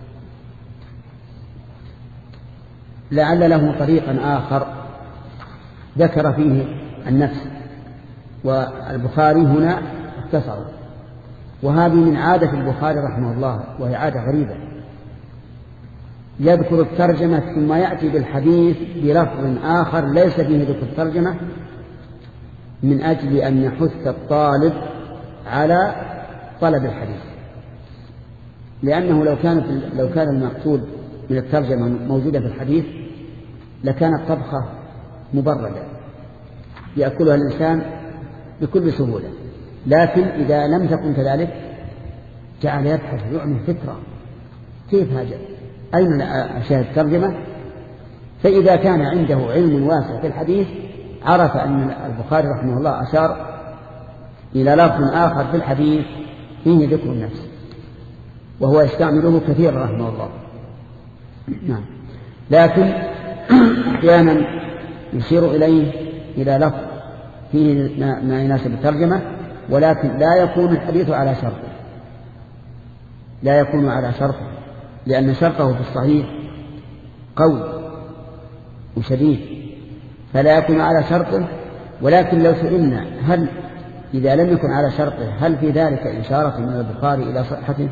Speaker 1: لعل له طريقا آخر ذكر فيه النفس، والبخاري هنا اختصر. وهذه من عادة البخاري رحمه الله، وهي عادة غريبة، يذكر الترجمة ثم يأتي بالحديث بلفظ آخر ليس فيه ذكر الترجمة من أجل أن يحث الطالب على طلب الحديث، لأنه لو كانت لو كان المقصود من الترجمة موجودة في الحديث لكانت طبخة مبردة يأكلها الإنسان بكل سهولة، لكن إذا لم تكن كذلك جعل يبحث يعمل فكرة كيف هذا، أين أشاهد الترجمة؟ فإذا كان عنده علم واسع في الحديث عرف أن البخاري رحمه الله أشار إلى لفظ آخر في الحديث فيه ذكر النفس وهو يستعمله كثيرا رحمه الله. نعم. لكن أحيانا يشير إليه إلى لفظ فيه ما يناسب الترجمة، ولكن لا يكون الحديث على شرطه، لا يكون على شرطه، لأن شرطه في الصحيح قوي وشديد فلا يكون على شرطه. ولكن لو سئلنا هل إذا لم يكن على شرطه هل في ذلك إشارة من البخاري إلى صحته؟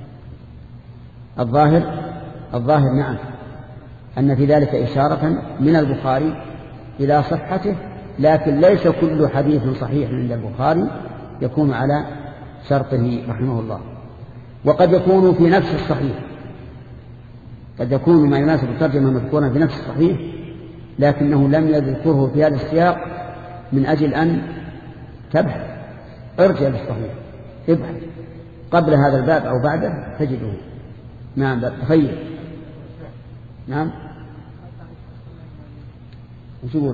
Speaker 1: الظاهر الظاهر نعم، أن في ذلك إشارة من البخاري إلى صحته، لكن ليس كل حديث صحيح عند البخاري يكون على شرطه رحمه الله. وقد يكون في نفس الصحيح، قد يكون ما يناسب الترجمة مذكورا في نفس الصحيح لكنه لم يذكره في هذا السياق من أجل أن تبحث، ارجع للصحيح ابحث قبل هذا الباب أو بعده تجده. نعم تخيل. نعم وش يقول؟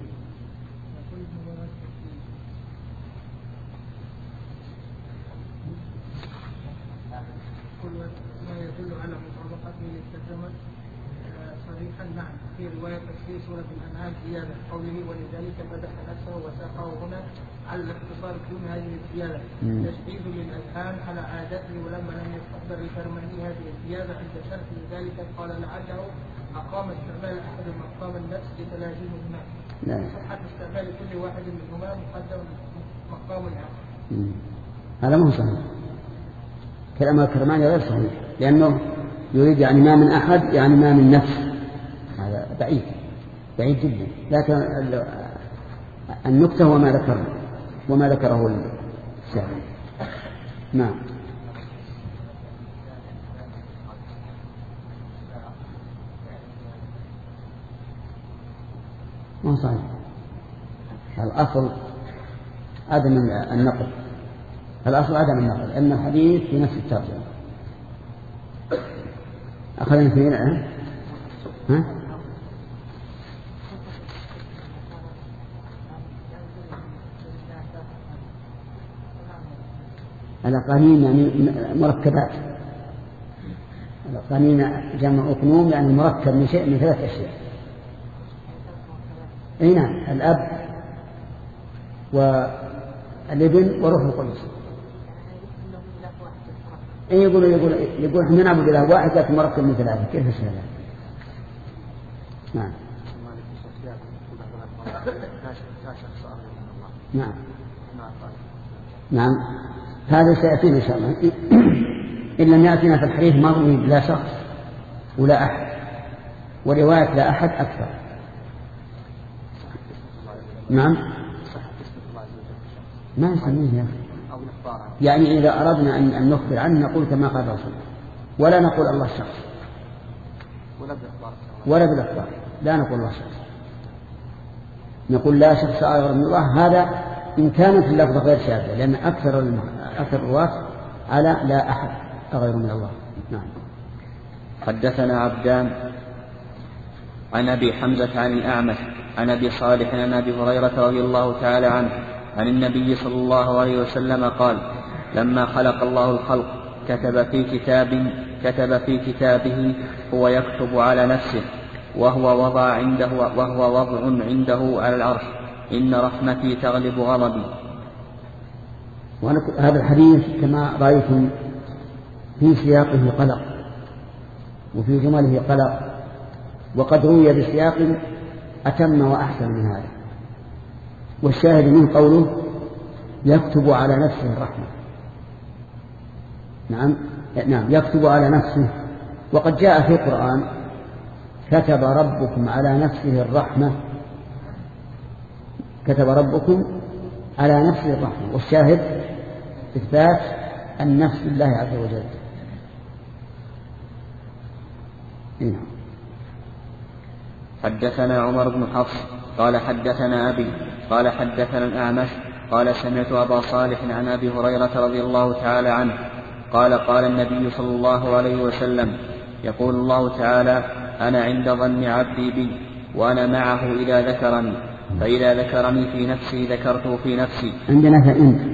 Speaker 2: نعم في رواية تفسير سورة الأنعام زيادة قوله ولذلك مدح نفسه وساقه هنا على الاختصار دون هذه الزيادة تشديد للأذهان على عادته، ولما لم يستحضر الكرماني هذه الزيادة عند شرح ذلك قال لعله أقام استعمال أحد مقام النفس لتلازمهما، صحة استعمال كل واحد منهما مقدم مقام الآخر.
Speaker 1: هذا مو صحيح، كلام الكرماني غير صحيح، لأنه يريد يعني ما من أحد يعني ما من نفس، هذا بعيد بعيد جدا. لكن النكتة وما ذكر وما ذكره الشاعر. نعم. ما صحيح، الأصل عدم النقل، الأصل عدم النقل، أن الحديث في نفس الترجمة. أخذنا في هنا ها؟ الأقانيم يعني مركبات، الأقانيم جمع أقنوم يعني مركب من شيء من ثلاث أشياء. أي نعم، الأب والابن وروح القدس. أي يقول يقول يقول إحنا نعبد إله واحد لكن مركب من ثلاثة، كيف هذا؟ نعم. نعم. نعم. هذا سيأتينا إن شاء الله. إن لم يأتينا في الحديث مروي لا شخص ولا أحد، ورواية لا أحد أكثر. نعم. ما نسميه يا أخي، يعني إذا أردنا أن نخبر عنه نقول كما قال الرسول، ولا نقول الله شخص ولا بالإخبار، لا نقول الله شخص، نقول لا شخص أغير من الله. هذا إن كانت اللفظة غير شاذة، لأن أكثر أكثر الرواة على لا أحد أغير من الله. نعم.
Speaker 3: حدثنا عبدان عن أبي حمزة عن الأعمش عن أبي صالح عن أبي هريرة رضي الله تعالى عنه عن النبي صلى الله عليه وسلم قال: لما خلق الله الخلق كتب في كتاب كتب في كتابه هو يكتب على نفسه وهو وضع عنده وهو وضع عنده على العرش إن رحمتي تغلب غضبي.
Speaker 1: هذا الحديث كما رأيتم في سياقه قلق وفي جمله قلق، وقد روي بسياق أتم وأحسن من هذا. والشاهد منه قوله يكتب على نفسه الرحمة. نعم نعم يكتب على نفسه. وقد جاء في القرآن كتب ربكم على نفسه الرحمة، كتب ربكم على نفسه الرحمة، والشاهد إثبات النفس لله عز وجل. إيه.
Speaker 3: حدثنا عمر بن حفص قال حدثنا أبي قال حدثنا الأعمش قال سمعت أبا صالح عن أبي هريرة رضي الله تعالى عنه قال قال النبي صلى الله عليه وسلم يقول الله تعالى أنا عند ظن عبدي بي وأنا معه إذا ذكرني، فإذا ذكرني في نفسي ذكرته في نفسي.
Speaker 1: عندنا فإن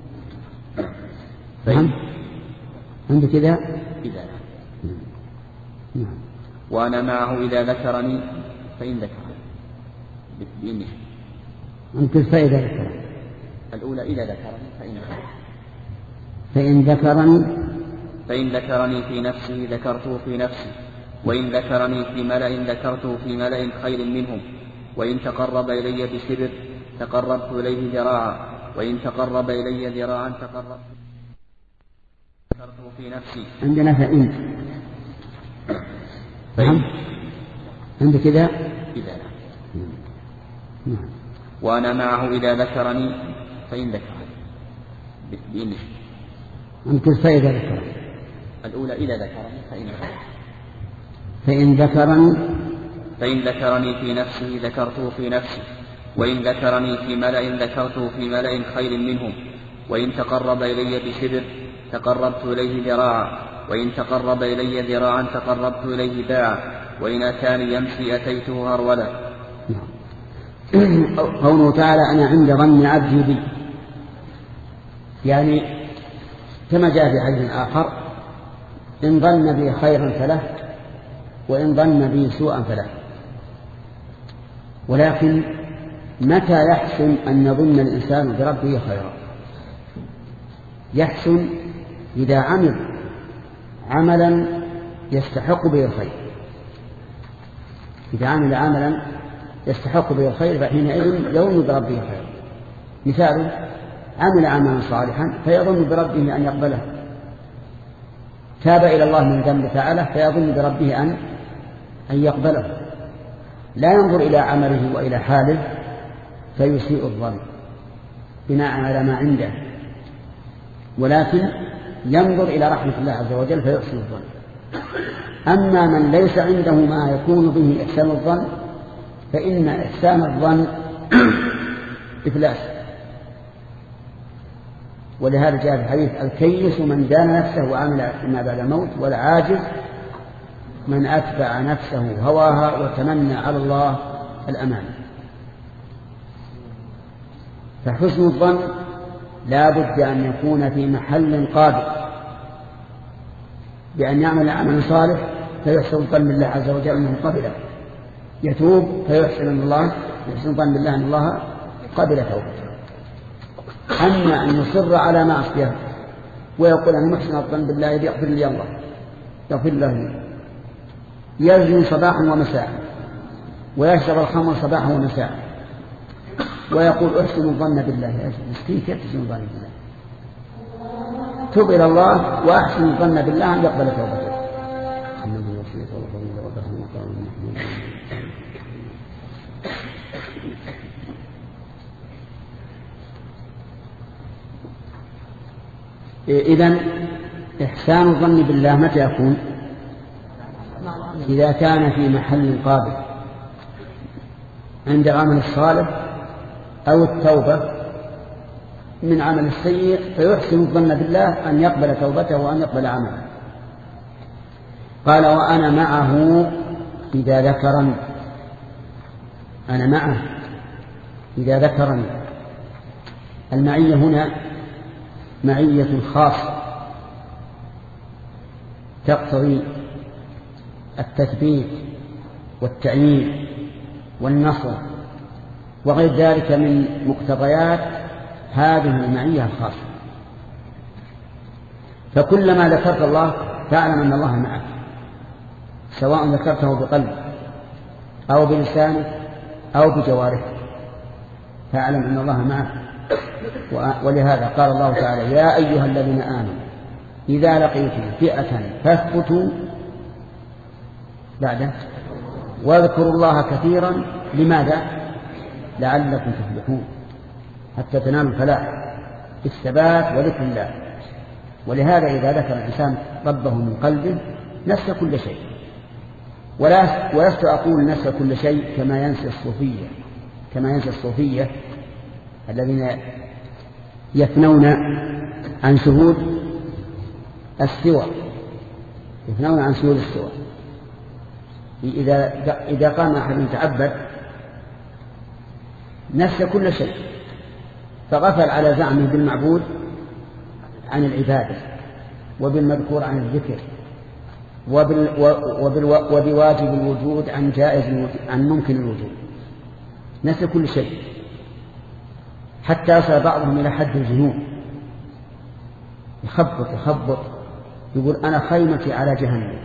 Speaker 1: فإن عندك إذا
Speaker 3: إذا نعم. وأنا معه إذا ذكرني فإن ذكرني بإني
Speaker 1: أنت فإذا ذكرني
Speaker 3: الأولى إذا ذكرني فإن ذكرني
Speaker 1: فإن ذكرني
Speaker 3: فإن ذكرني في نفسه ذكرته في نفسي، وإن ذكرني في ملأ ذكرته في ملأ خير منهم، وإن تقرب إلي بشبر تقربت إليه ذراعا، وإن تقرب إلي ذراعا تقربت ذكرته في نفسي.
Speaker 1: عندنا فإن فإن عندك كذا
Speaker 3: إذا نعم. وأنا معه إذا ذكرني فإن ذكرني بإني
Speaker 1: أنت فإذا ذكرني
Speaker 3: الأولى إذا ذكرني فإن ذكرني
Speaker 1: فإن ذكرني
Speaker 3: فإن ذكرني في نفسه ذكرته في نفسي، وإن ذكرني في ملأ ذكرته في ملأ خير منهم، وإن تقرب إلي بشبر تقربت إليه ذراعا، وإن تقرب إلي ذراعا تقربت إليه باعا، وإن أتاني يمشي أتيته هرولا.
Speaker 1: قوله تعالى أنا عند ظن عبدي بي، يعني كما جاء في حديث آخر إن ظن بي خيرا فله وإن ظن بي سوءا فله. ولكن متى يحسن أن يظن الإنسان بربه خيرا؟ يحسن إذا عمل عملا يستحق به الخير، إذا عمل عملا يستحق به الخير فحينئذ يظن بربه خيرا. مثال عمل عملا صالحا فيظن بربه أن يقبله، تاب إلى الله من ذنب فعله فيظن بربه أن أن يقبله، لا ينظر إلى عمله وإلى حاله فيسيء الظن بناء على ما عنده، ولكن ينظر إلى رحمة الله عز وجل فيحسن الظن. أما من ليس عنده ما يكون به إحسان الظن فإن إحسان الظن إفلاس. ولهذا جاء في الحديث الكيس من دان نفسه وعمل ما بعد الموت، والعاجز من أتبع نفسه هواها وتمنى على الله الأمان. فحسن الظن لا بد أن يكون في محل قابل بأن يعمل عملا صالح فيحسن الظن بالله عز وجل أنه قبله، يتوب فيحسن الله يحسن الظن بالله أن الله قبل توبته. أما أن يصر على معصية ويقول أنا محسن الظن بالله يغفر لي الله يغفر له، يزني صباحا ومساء ويشرب الخمر صباحا ومساء ويقول أحسن الظن بالله، مسكين كيف تحسن الظن بالله؟ تب إلى الله وأحسن الظن بالله أن يقبل توبته. إذن إحسان الظن بالله متى يكون؟ إذا كان في محل قابل عند العمل الصالح أو التوبة من عمل السيء فيحسن الظن بالله أن يقبل توبته وأن يقبل عمله. قال وأنا معه إذا ذكرني، أنا معه إذا ذكرني. المعية هنا معية خاصة تقتضي التثبيت والتعيين والنصر وغير ذلك من مقتضيات هذه المعية الخاصة. فكلما ذكرت الله فاعلم أن الله معك، سواء ذكرته بقلبك أو بلسانك أو بجوارحك، فاعلم أن الله معك. ولهذا قال الله تعالى يا أيها الذين آمنوا إذا لقيتم فئة فاثبتوا بعد واذكروا الله كثيرا. لماذا؟ لعلكم تفلحون، حتى تنالوا الفلاح في الثبات وذكر الله. ولهذا إذا ذكر الإنسان ربه من قلبه نسى كل شيء، ولست أقول نسى كل شيء كما ينسى الصوفية كما ينسى الصوفية الذين يثنون عن شهود السوى يثنون عن شهود السوى. إذا إذا قام أحد يتعبد نسى كل شيء، فغفل على زعمه بالمعبود عن العبادة، وبالمذكور عن الذكر، وبواجب الوجود عن جائز الوجود عن ممكن الوجود. نسى كل شيء، حتى يصل بعضهم إلى حد الجنون، يخبط يخبط يقول أنا خيمتي على جهنم.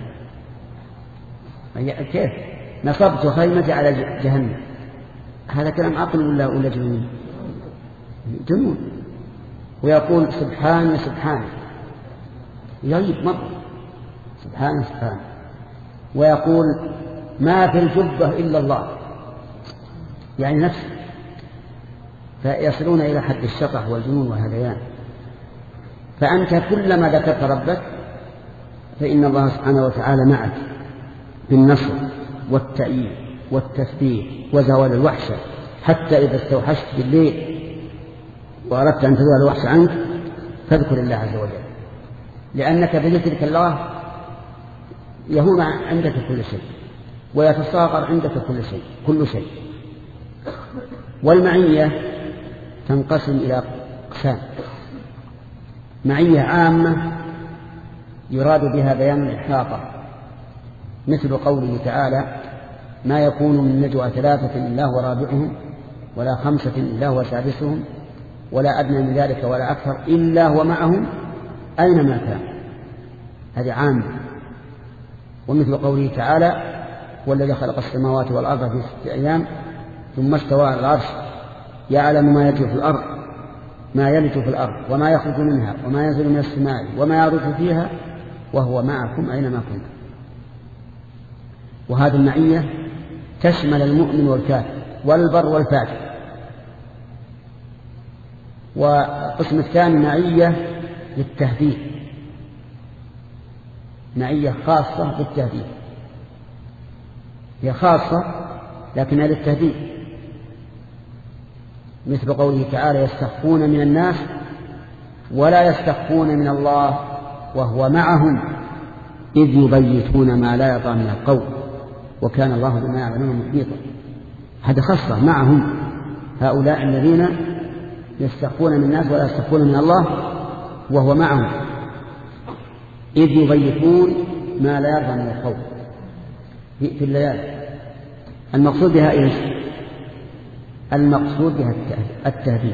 Speaker 1: كيف؟ نصبت خيمتي على جهنم. هذا كلام عقل ولا ولا جنون؟ جنون. ويقول سبحانه سبحانه، يغيب مرة سبحانه سبحانه، ويقول ما في الجبة إلا الله، يعني نفسه. فيصلون إلى حد الشطح والجنون والهذيان. فأنت كلما ذكرت ربك فإن الله سبحانه وتعالى معك بالنصر والتأييد والتثبيت وزوال الوحشة. حتى إذا استوحشت بالليل وأردت أن تزول الوحشة عنك فاذكر الله عز وجل، لأنك بذكرك الله يهون عندك كل شيء ويتصاغر عندك كل شيء كل شيء. والمعية تنقسم إلى أقسام: معية عامة يراد بها بيان الإحاطة، مثل قوله تعالى: ما يكون من نجوى ثلاثة إلا هو رابعهم ولا خمسة إلا هو سادسهم ولا أدنى من ذلك ولا أكثر إلا هو معهم أينما كان. هذه عامة. ومثل قوله تعالى: والذي خلق السماوات والأرض في ستة أيام ثم استوى على العرش يعلم ما يجري في الأرض ما يلج في الأرض وما يخرج منها وما ينزل من السماء وما يعرج فيها وهو معكم أينما كنتم. وهذه المعية تشمل المؤمن والكافر والبر والفاجر. والقسم الثاني معية للتهديد، معية خاصة بالتهديد، هي خاصة لكنها للتهديد، مثل قوله تعالى: يستخفون من الناس ولا يستخفون من الله وهو معهم إذ يبيتون ما لا يرضى من القول وكان الله بما يعملون محيطا. هذا خاصة معهم، هؤلاء الذين يستخفون من الناس ولا يستخفون من الله وهو معهم إذ يبيتون ما لا يرضى من القول في الليالي. المقصود بها إيش؟ المقصود بها التهديد.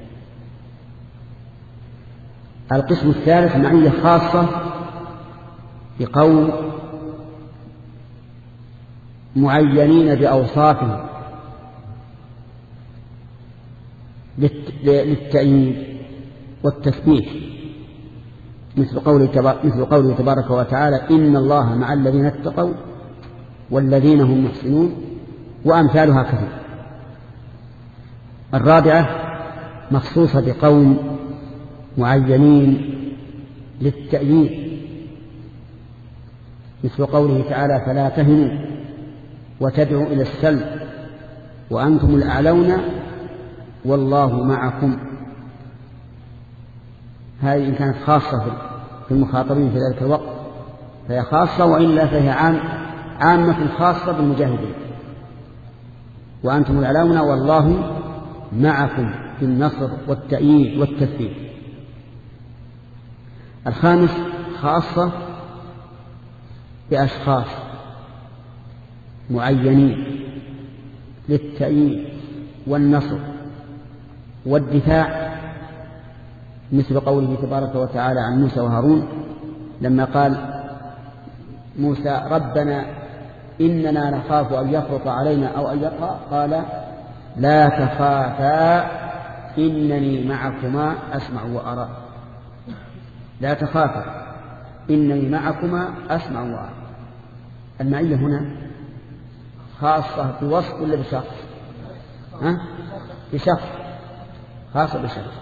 Speaker 1: القسم الثالث معية خاصة بقوم معينين بأوصافهم للتأييد والتثبيت، مثل قوله مثل قوله تبارك وتعالى: إن الله مع الذين اتقوا والذين هم محسنون، وأمثالها كثير. الرابعة مخصوصة بقوم معينين للتأييد، مثل قوله تعالى: فلا تهنوا وتدعوا إلى السلم وأنتم الأعلون والله معكم. هذه إن كانت خاصة في المخاطبين في ذلك الوقت فهي خاصة، وإلا فهي عام عامة خاصة بالمجاهدين. وأنتم الأعلون والله معكم في النصر والتأييد والتثبيت. الخامس خاصة بأشخاص معينين للتأييد والنصر والدفاع، مثل قوله تبارك وتعالى عن موسى وهارون لما قال موسى: ربنا إننا نخاف أن يفرط علينا أو أن يطغى، قال: لا تخافا إنني معكما أسمع وأرى. لا تخافا إنني معكما أسمع وأرى. المعية هنا خاصة بوصف ولا بشخص؟ ها؟ بشخص، خاصة بشخص،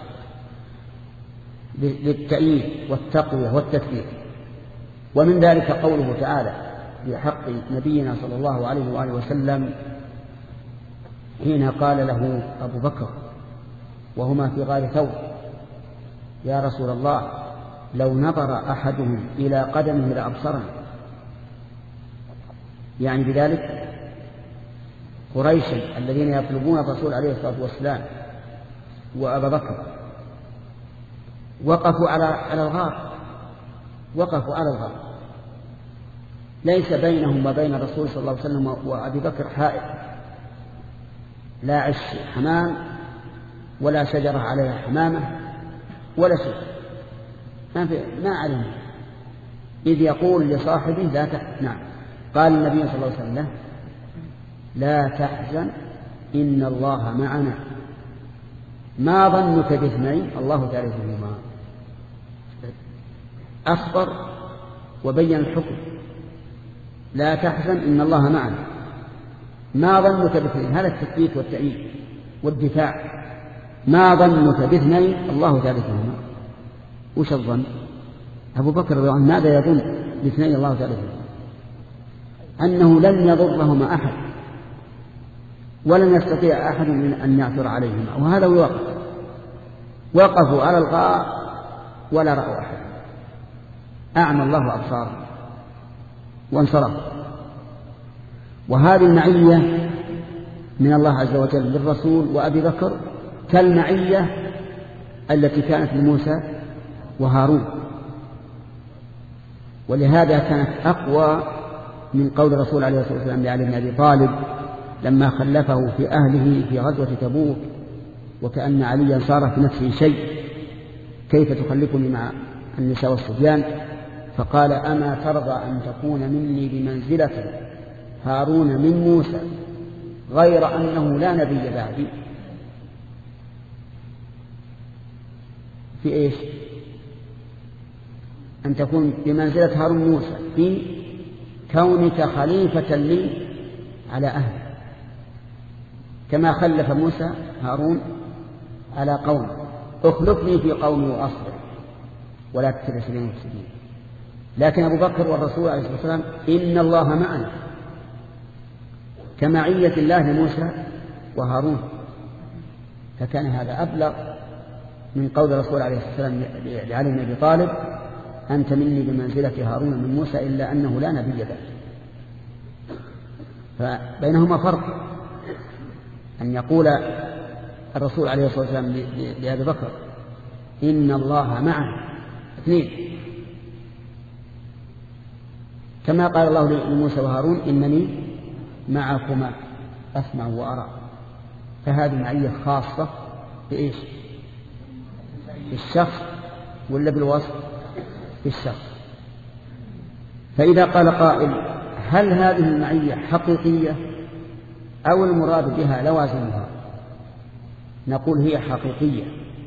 Speaker 1: للتأييد والتقوية والتثبيت. ومن ذلك قوله تعالى في حق نبينا صلى الله عليه وآله وسلم حين قال له أبو بكر وهما في غار ثور: يا رسول الله لو نظر أحدهم إلى قدمه لأبصرنا. يعني بذلك قريشا الذين يطلبون الرسول عليه الصلاة والسلام وأبا بكر وقفوا على على الغار، وقفوا على الغار، ليس بينهم وبين الرسول صلى الله عليه وسلم وأبي بكر حائط، لا عش حمام ولا شجرة عليها حمامة ولا شيء، ما في ما علم. إذ يقول لصاحبه لا تحزن. نعم، قال النبي صلى الله عليه وسلم: لا تحزن إن الله معنا، ما ظنك باثنين الله ثالثهما. أخبر وبين الحكم: لا تحزن إن الله معنا، ما ظنك باثنين، هذا التثبيت والتأييد والدفاع. ما ظنك باثنين الله ثالثهما. وش الظن؟ أبو بكر رضي الله عنه ماذا يظن باثنين الله ثالثهما؟ أنه لن يضرهما أحد ولن يستطيع أحد من أن يعثر عليهما، وهذا هو الواقع. وقفوا على الغار ولا رأوا أحد، أعمى الله أبصارهم وانصرفوا. وهذه المعية من الله عز وجل للرسول وأبي بكر كالمعية التي كانت لموسى وهارون، ولهذا كانت أقوى من قول الرسول عليه الصلاة والسلام لعلي بن أبي طالب لما خلفه في أهله في غزوة تبوك: وكأن عليا صار في نفسه شيء، كيف تخلفني مع النساء والصبيان؟ فقال: أما ترضى أن تكون مني بمنزلة هارون من موسى غير أنه لا نبي بعدي؟ في إيش؟ أن تكون بمنزلة هارون موسى في كونك خليفة لي على أهلي، كما خلف موسى هارون على قوم: اخلفني في قومي وأصبر ولا تتبع سبيل المفسدين. لكن أبو بكر والرسول عليه الصلاة والسلام إن الله معنا، كمعية الله لموسى وهارون. فكان هذا أبلغ من قول الرسول عليه الصلاة والسلام لعلي بن أبي طالب: أنت مني بمنزلة هارون من موسى إلا أنه لا نبي بعد. فبينهما فرق، أن يقول الرسول عليه الصلاة والسلام لأبي بكر: إن الله معنا، اثنين، كما قال الله لموسى وهارون: إنني معكما أسمع وأرى. فهذه معية خاصة بإيش؟ بالشخص ولا بالوصف؟ بالشخص. فإذا قال قائل: هل هذه المعية حقيقية أو المراد بها لوازمها؟ نقول هي حقيقية،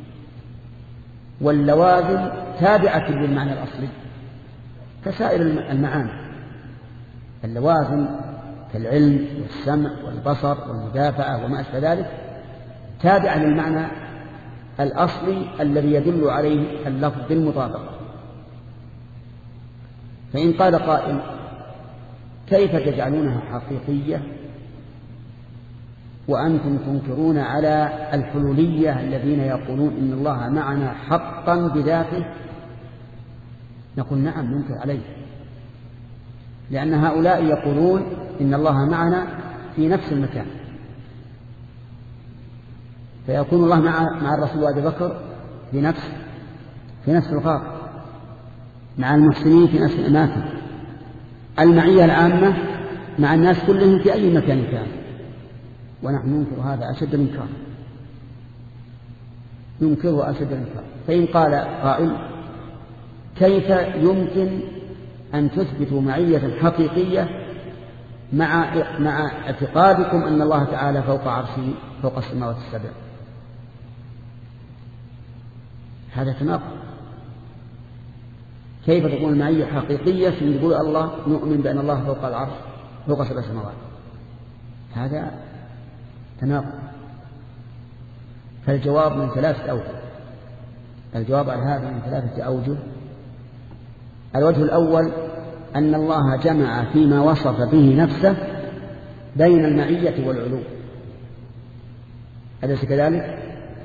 Speaker 1: واللوازم تابعة للمعنى الأصلي كسائر المعاني. اللوازم كالعلم والسمع والبصر والمدافعة وما أشبه ذلك تابعة للمعنى الأصلي الذي يدل عليه اللفظ بالمطابقة. فإن قال قائل: كيف تجعلونها حقيقية وأنتم تنكرون على الحلولية الذين يقولون إن الله معنا حقا بذاته؟ نقول: نعم ننكر عليه، لأن هؤلاء يقولون إن الله معنا في نفس المكان، فيكون الله مع مع الرسول وأبي بكر في نفس في نفس الغار، مع المحسنين في نفس الأماكن. المعية العامة مع الناس كلهم في أي مكان كان، ونحن ننكر هذا أشد الإنكار، ننكره أشد الإنكار. فإن قال قائل: كيف يمكن أن تثبتوا معية حقيقية مع مع اعتقادكم أن الله تعالى فوق عرشه فوق السماوات السبع؟ هذا تناقض. كيف تكون المعية حقيقية ثم يقول الله نؤمن بأن الله فوق العرش فوق سبع سماوات؟ هذا تناقض. فالجواب من ثلاثة أوجه. الجواب على هذا من ثلاثة أوجه. الوجه الأول أن الله جمع فيما وصف به نفسه بين المعية والعلو، أليس كذلك؟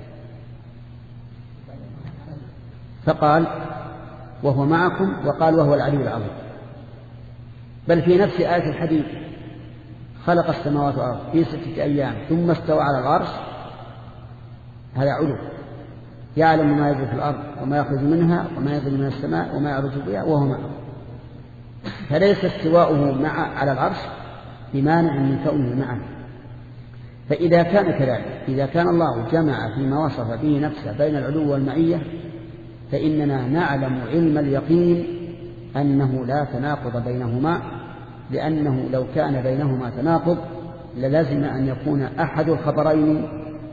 Speaker 1: فقال وهو معكم، وقال وهو العلي العظيم. بل في نفس آية الحديث خلق السماوات والأرض في ستة أيام ثم استوى على العرش، هذا علو، يعلم ما يجري في الأرض وما يخرج منها وما ينزل من السماء وما يعرج بها وهو معه. فليس استواؤه مع على العرش بمانع من كونه معه. فإذا كان كذلك، إذا كان الله جمع فيما وصف به نفسه بين العلو والمعية، فإننا نعلم علم اليقين أنه لا تناقض بينهما، لأنه لو كان بينهما تناقض للازم أن يكون أحد الخبرين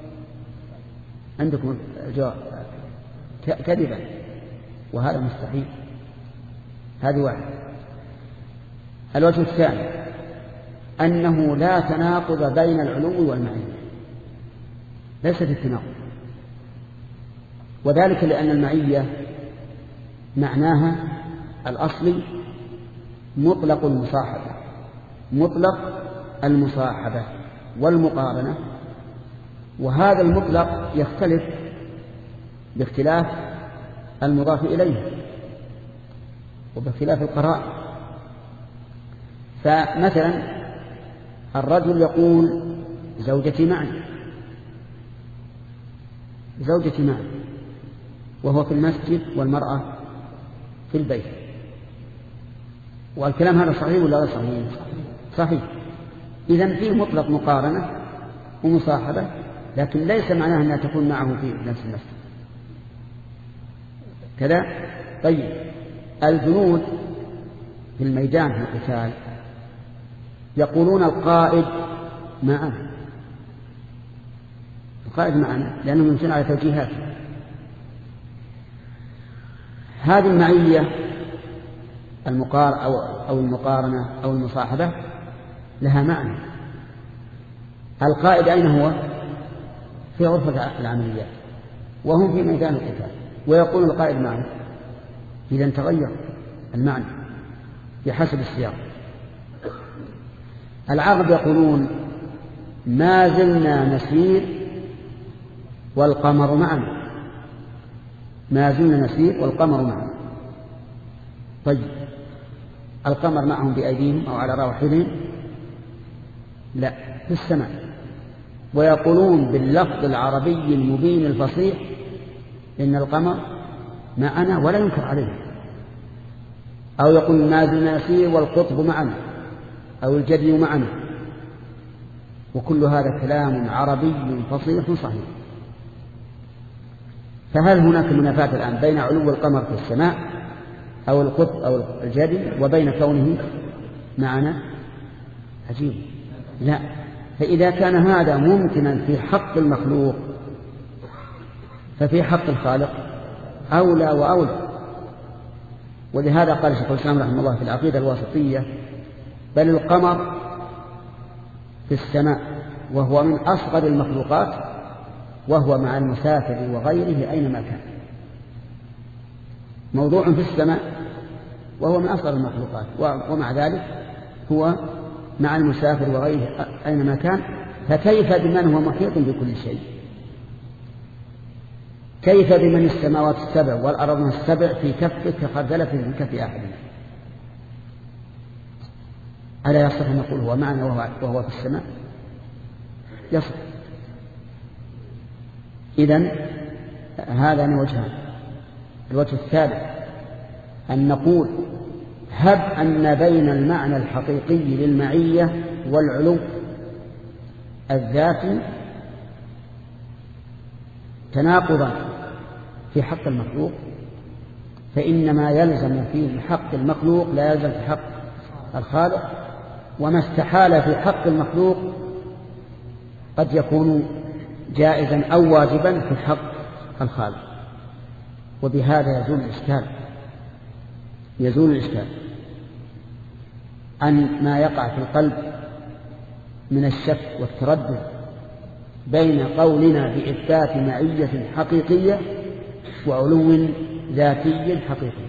Speaker 1: عندكم الجواب كذبا، وهذا مستحيل. هذه واحد. الوجه الثاني أنه لا تناقض بين العلو والمعية، ليس في التناقض، وذلك لأن المعية معناها الأصلي مطلق المصاحبة، مطلق المصاحبة والمقارنة، وهذا المطلق يختلف باختلاف المضاف إليه وباختلاف القرائن. فمثلا الرجل يقول زوجتي معي، زوجتي معي، وهو في المسجد والمرأة في البيت. والكلام هذا صحيح ولا غير صحيح؟ صحيح. إذن فيه مطلق مقارنة ومصاحبة، لكن ليس معناه أنها تكون معه في نفس المسجد كذا. طيب الجنود في الميدان في القتال يقولون القائد معنا، القائد معنا لأنه يمكن على توجيهاته. هذه المعية المقار أو, أو المقارنة أو المصاحبة لها معنى. القائد أين هو؟ في غرفة العمليات وهم في ميدان القتال، ويقول القائد معنا، إذا تغير المعنى بحسب السياق. العرب يقولون ما زلنا نسير والقمر معنا، ما زلنا نسير والقمر معنا. طيب القمر معهم بأيديهم أو على رواحلهم؟ لا، في السماء. ويقولون باللفظ العربي المبين الفصيح إن القمر معنا ولا ينكر عليه. أو يقول ما زلنا نسير والقطب معنا أو الجدي معنا. وكل هذا كلام عربي فصيح صحيح. فهل هناك منافاة الآن بين علو القمر في السماء أو القطب أو الجدي وبين كونه معنا؟ عجيب. لا. فإذا كان هذا ممكنا في حق المخلوق ففي حق الخالق أولى وأولى. ولهذا قال شيخ الإسلام رحمه الله في العقيدة الواسطية بل القمر في السماء وهو من أصغر المخلوقات وهو مع المسافر وغيره أينما كان. موضوع في السماء وهو من أصغر المخلوقات، ومع ذلك هو مع المسافر وغيره أينما كان. فكيف بمن هو محيط بكل شيء؟ كيف بمن السماوات السبع والأرض السبع في كفه كخردلة في كف أحدنا؟ ألا يصح أن نقول هو معنا وهو, وهو في السماء؟ يصح. إذن هذا وجهان. الوجه الثالث أن نقول هب أن بين المعنى الحقيقي للمعية والعلو الذاتي تناقضا في حق المخلوق، فإنما يلزم في حق المخلوق لا يلزم في حق الخالق، وما استحال في حق المخلوق قد يكون جائزا أو واجبا في حق الخالق. وبهذا يزول الإشكال يزول الإشكال أن ما يقع في القلب من الشك والتردد بين قولنا بإثبات معية حقيقية وعلو ذاتي حقيقي.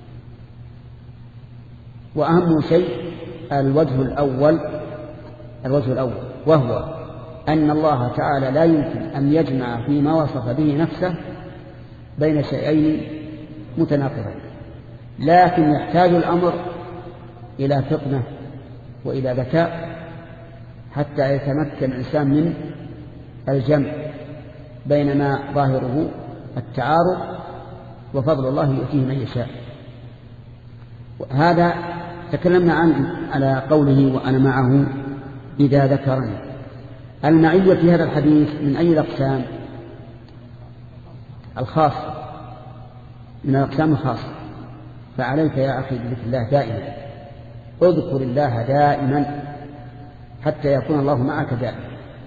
Speaker 1: وأهم شيء الوجه الأول الوجه الأول وهو أن الله تعالى لا يمكن أن يجمع فيما وصف به نفسه بين شيئين متناقضين، لكن يحتاج الأمر إلى فطنة وإلى ذكاء حتى يتمكن الإنسان من الجمع بين ما ظاهره التعارض وفضل الله يؤتيه من يشاء. هذا تكلمنا عنه على قوله وأنا معه إذا ذكرني. المعية في هذا الحديث من أي الأقسام؟ الخاصة، من الأقسام الخاصة. فعليك يا أخي بذكر الله دائما، اذكر الله دائما حتى يكون الله معك دائما.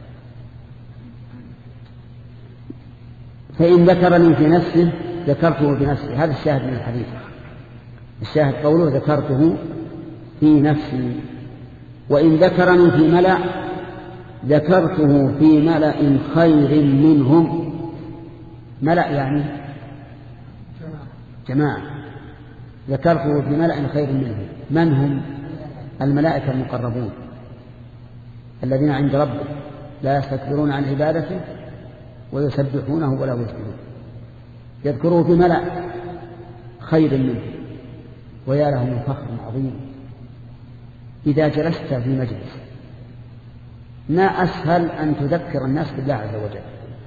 Speaker 1: فإن ذكرني في نفسه ذكرته في نفسي، هذا الشاهد من الحديث. الشاهد قوله ذكرته في نفسي. وإن ذكرني في ملأ ذكرته في ملأ خير منهم. ملأ يعني جماعة. ذكرته في ملأ خير منهم. من هم؟ الملائكة المقربون الذين عند ربه لا يستكبرون عن عبادته ويسبحونه ولا يسجدون. يذكره في ملأ خير منه، ويا له من فخر عظيم. إذا جلست في مجلس ما أسهل أن تذكر الناس بالله عز وجل.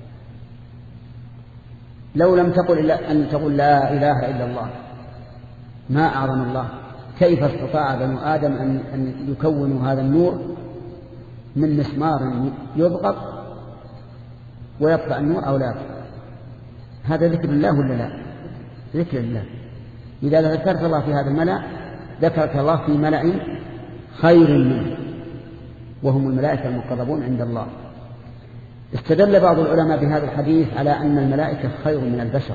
Speaker 1: لو لم تقل إلا أن تقول لا إله إلا الله ما أعظم الله. كيف استطاع بنو آدم أن يكونوا هذا النور من مسمار يضغط ويبقى النور أو لا؟ هذا ذكر الله ولا لا؟ ذكر الله. إذا ذكرت الله في هذا الملأ ذكرك الله في ملأ خير منه، وهم الملائكة المقربون عند الله. استدل بعض العلماء بهذا الحديث على أن الملائكة خير من البشر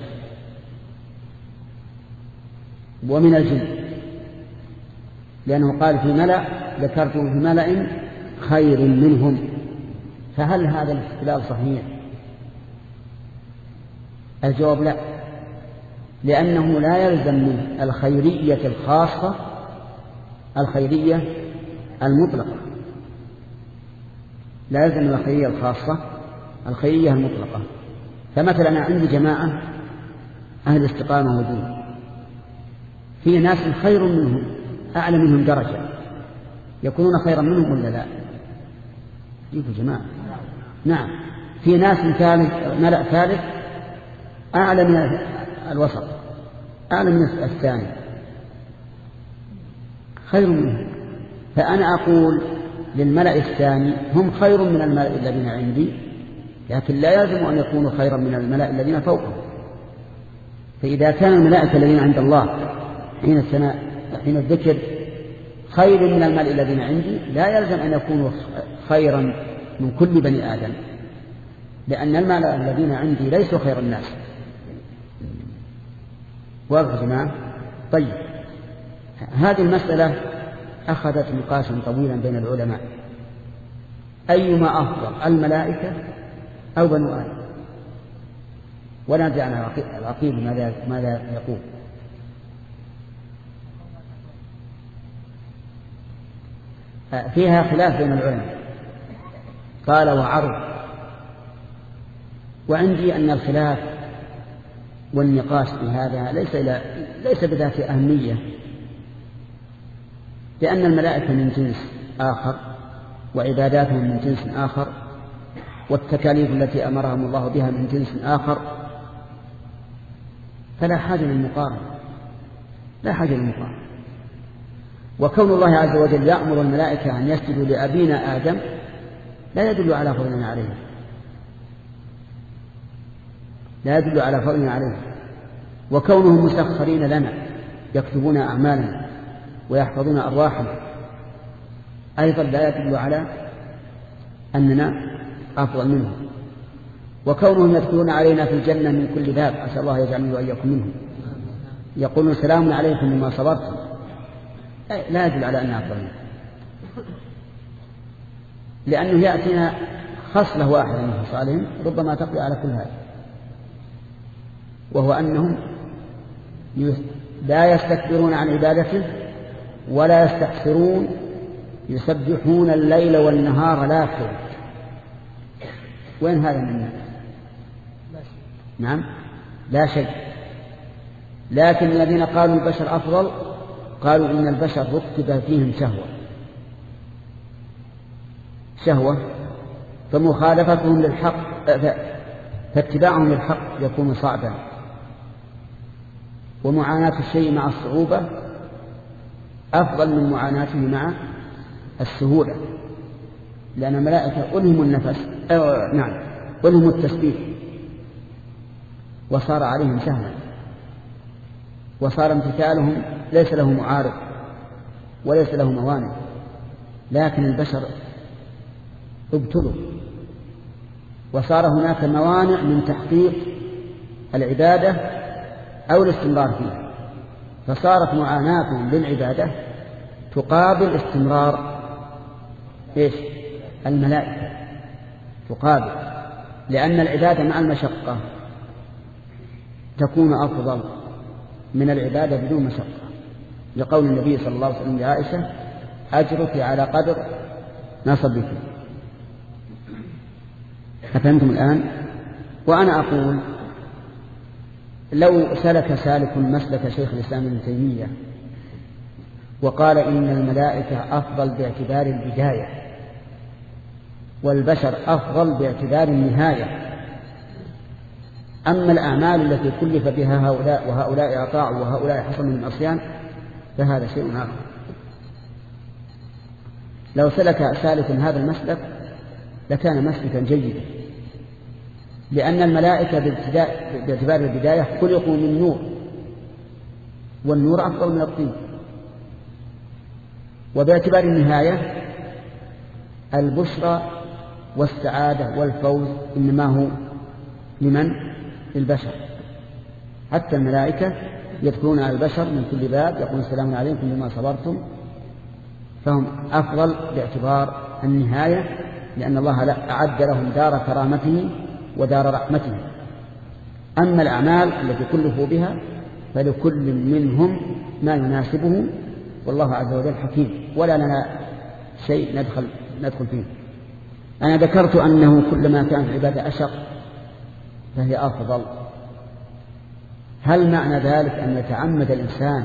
Speaker 1: ومن الجن، لأنه قال في ملأ ذكرته في ملأ خير منهم. فهل هذا الاستدلال صحيح؟ الجواب لا، لأنه لا يلزم من الخيرية الخاصة الخيرية المطلقة. لا يلزم من الخيرية الخاصة الخيرية المطلقة. فمثلا أنا عندي جماعة أهل استقامة ودين، في ناس خير منهم أعلى منهم درجة، يكونون خيرا منهم ولا لا؟ يقول جماعة نعم. في ناس ثالث ملأ ثالث أعلى من الوسط، أعلى من الثاني، خير منهم. فأنا أقول للملأ الثاني هم خير من الملأ الذين عندي، لكن لا يلزم أن يكونوا خيرا من الملأ الذين فوقهم. فإذا كان الملائكة الذين عند الله حين الثناء حين الذكر خير من الملأ الذين عندي، لا يلزم أن يكونوا خيرا من كل بني آدم، لأن الملأ الذين عندي ليسوا خير الناس. واضح يا جماعة؟ طيب، هذه المسألة أخذت نقاشا طويلا بين العلماء، أيما أفضل الملائكة أو بنو آدم؟ ونرجع العقيل ماذا ماذا يقول. فيها خلاف بين العلماء، قال وعرض. وعندي أن الخلاف والنقاش في هذا ليس إلى ليس بذات أهمية، لأن الملائكة من جنس آخر وعباداتهم من جنس آخر والتكاليف التي أمرهم الله بها من جنس آخر، فلا حاجة للمقارنة، لا حاجة للمقارنة. وكون الله عز وجل يأمر الملائكة أن يسجدوا لأبينا آدم لا يدل على فضلنا عليه، لا يدل على فضلنا عليه. وكونهم مسخرين لنا يكتبون أعمالنا ويحفظون أرواحنا أيضا لا يدل على أننا أفضل منهم. وكونهم يدخلون علينا في الجنة من كل باب، أسأل الله يجعلني وإياكم منهم، يقولون سلام عليكم بما صبرتم، لا يدل على أننا أفضل منهم. لأنه يأتينا خصلة واحدة من خصالهم ربما تقضي على كل هذا، وهو أنهم لا يستكبرون عن عبادته ولا يستحسرون، يسبحون الليل والنهار لا يفترون. وين هذا من الناس؟ نعم لا شيء. لكن الذين قالوا البشر أفضل قالوا إن البشر ركب فيهم شهوة شهوة فمخالفتهم للحق فاتباعهم للحق يكون صعبا، ومعاناة الشيء مع الصعوبة أفضل من معاناته مع السهولة، لأن الملائكة ألهموا النفس أو نعم ألهموا التسبيح وصار عليهم سهلا، وصار امتثالهم ليس له معارض وليس له موانع. لكن البشر ابتلوا وصار هناك موانع من تحقيق العبادة أو الاستمرار فيها، فصارت معاناتهم للعبادة تقابل استمرار إيش؟ الملائكة تقابل، لأن العبادة مع المشقة تكون أفضل من العبادة بدون مشقة، لقول النبي صلى الله عليه وسلم لعائشة أجرك على قدر نصبك. أفهمتم الآن؟ وأنا أقول لو سلك سالك مسلك شيخ الإسلام ابن تيمية وقال إن الملائكة أفضل باعتبار البداية والبشر أفضل باعتبار النهاية، أما الأعمال التي كلف بها هؤلاء وهؤلاء أطاعوا وهؤلاء حصل من العصيان فهذا شيء آخر. لو سلك سالك هذا المسلك لكان مسلكا جيدا، لأن الملائكة باعتبار البداية خلقوا من نور، والنور أفضل من الطين، وباعتبار النهاية البشرى والسعادة والفوز إنما هو لمن؟ للبشر. حتى الملائكة يدخلون على البشر من كل باب يقول السلام عليكم بما صبرتم، فهم أفضل باعتبار النهاية، لأن الله أعد لهم دار كرامته ودار رحمته. أما الأعمال التي كلفوا بها فلكل منهم ما يناسبه، والله عز وجل حكيم ولا لنا شيء ندخل, ندخل فيه. أنا ذكرت أنه كلما كانت العبادة أشق فهي أفضل. هل معنى ذلك أن يتعمد الإنسان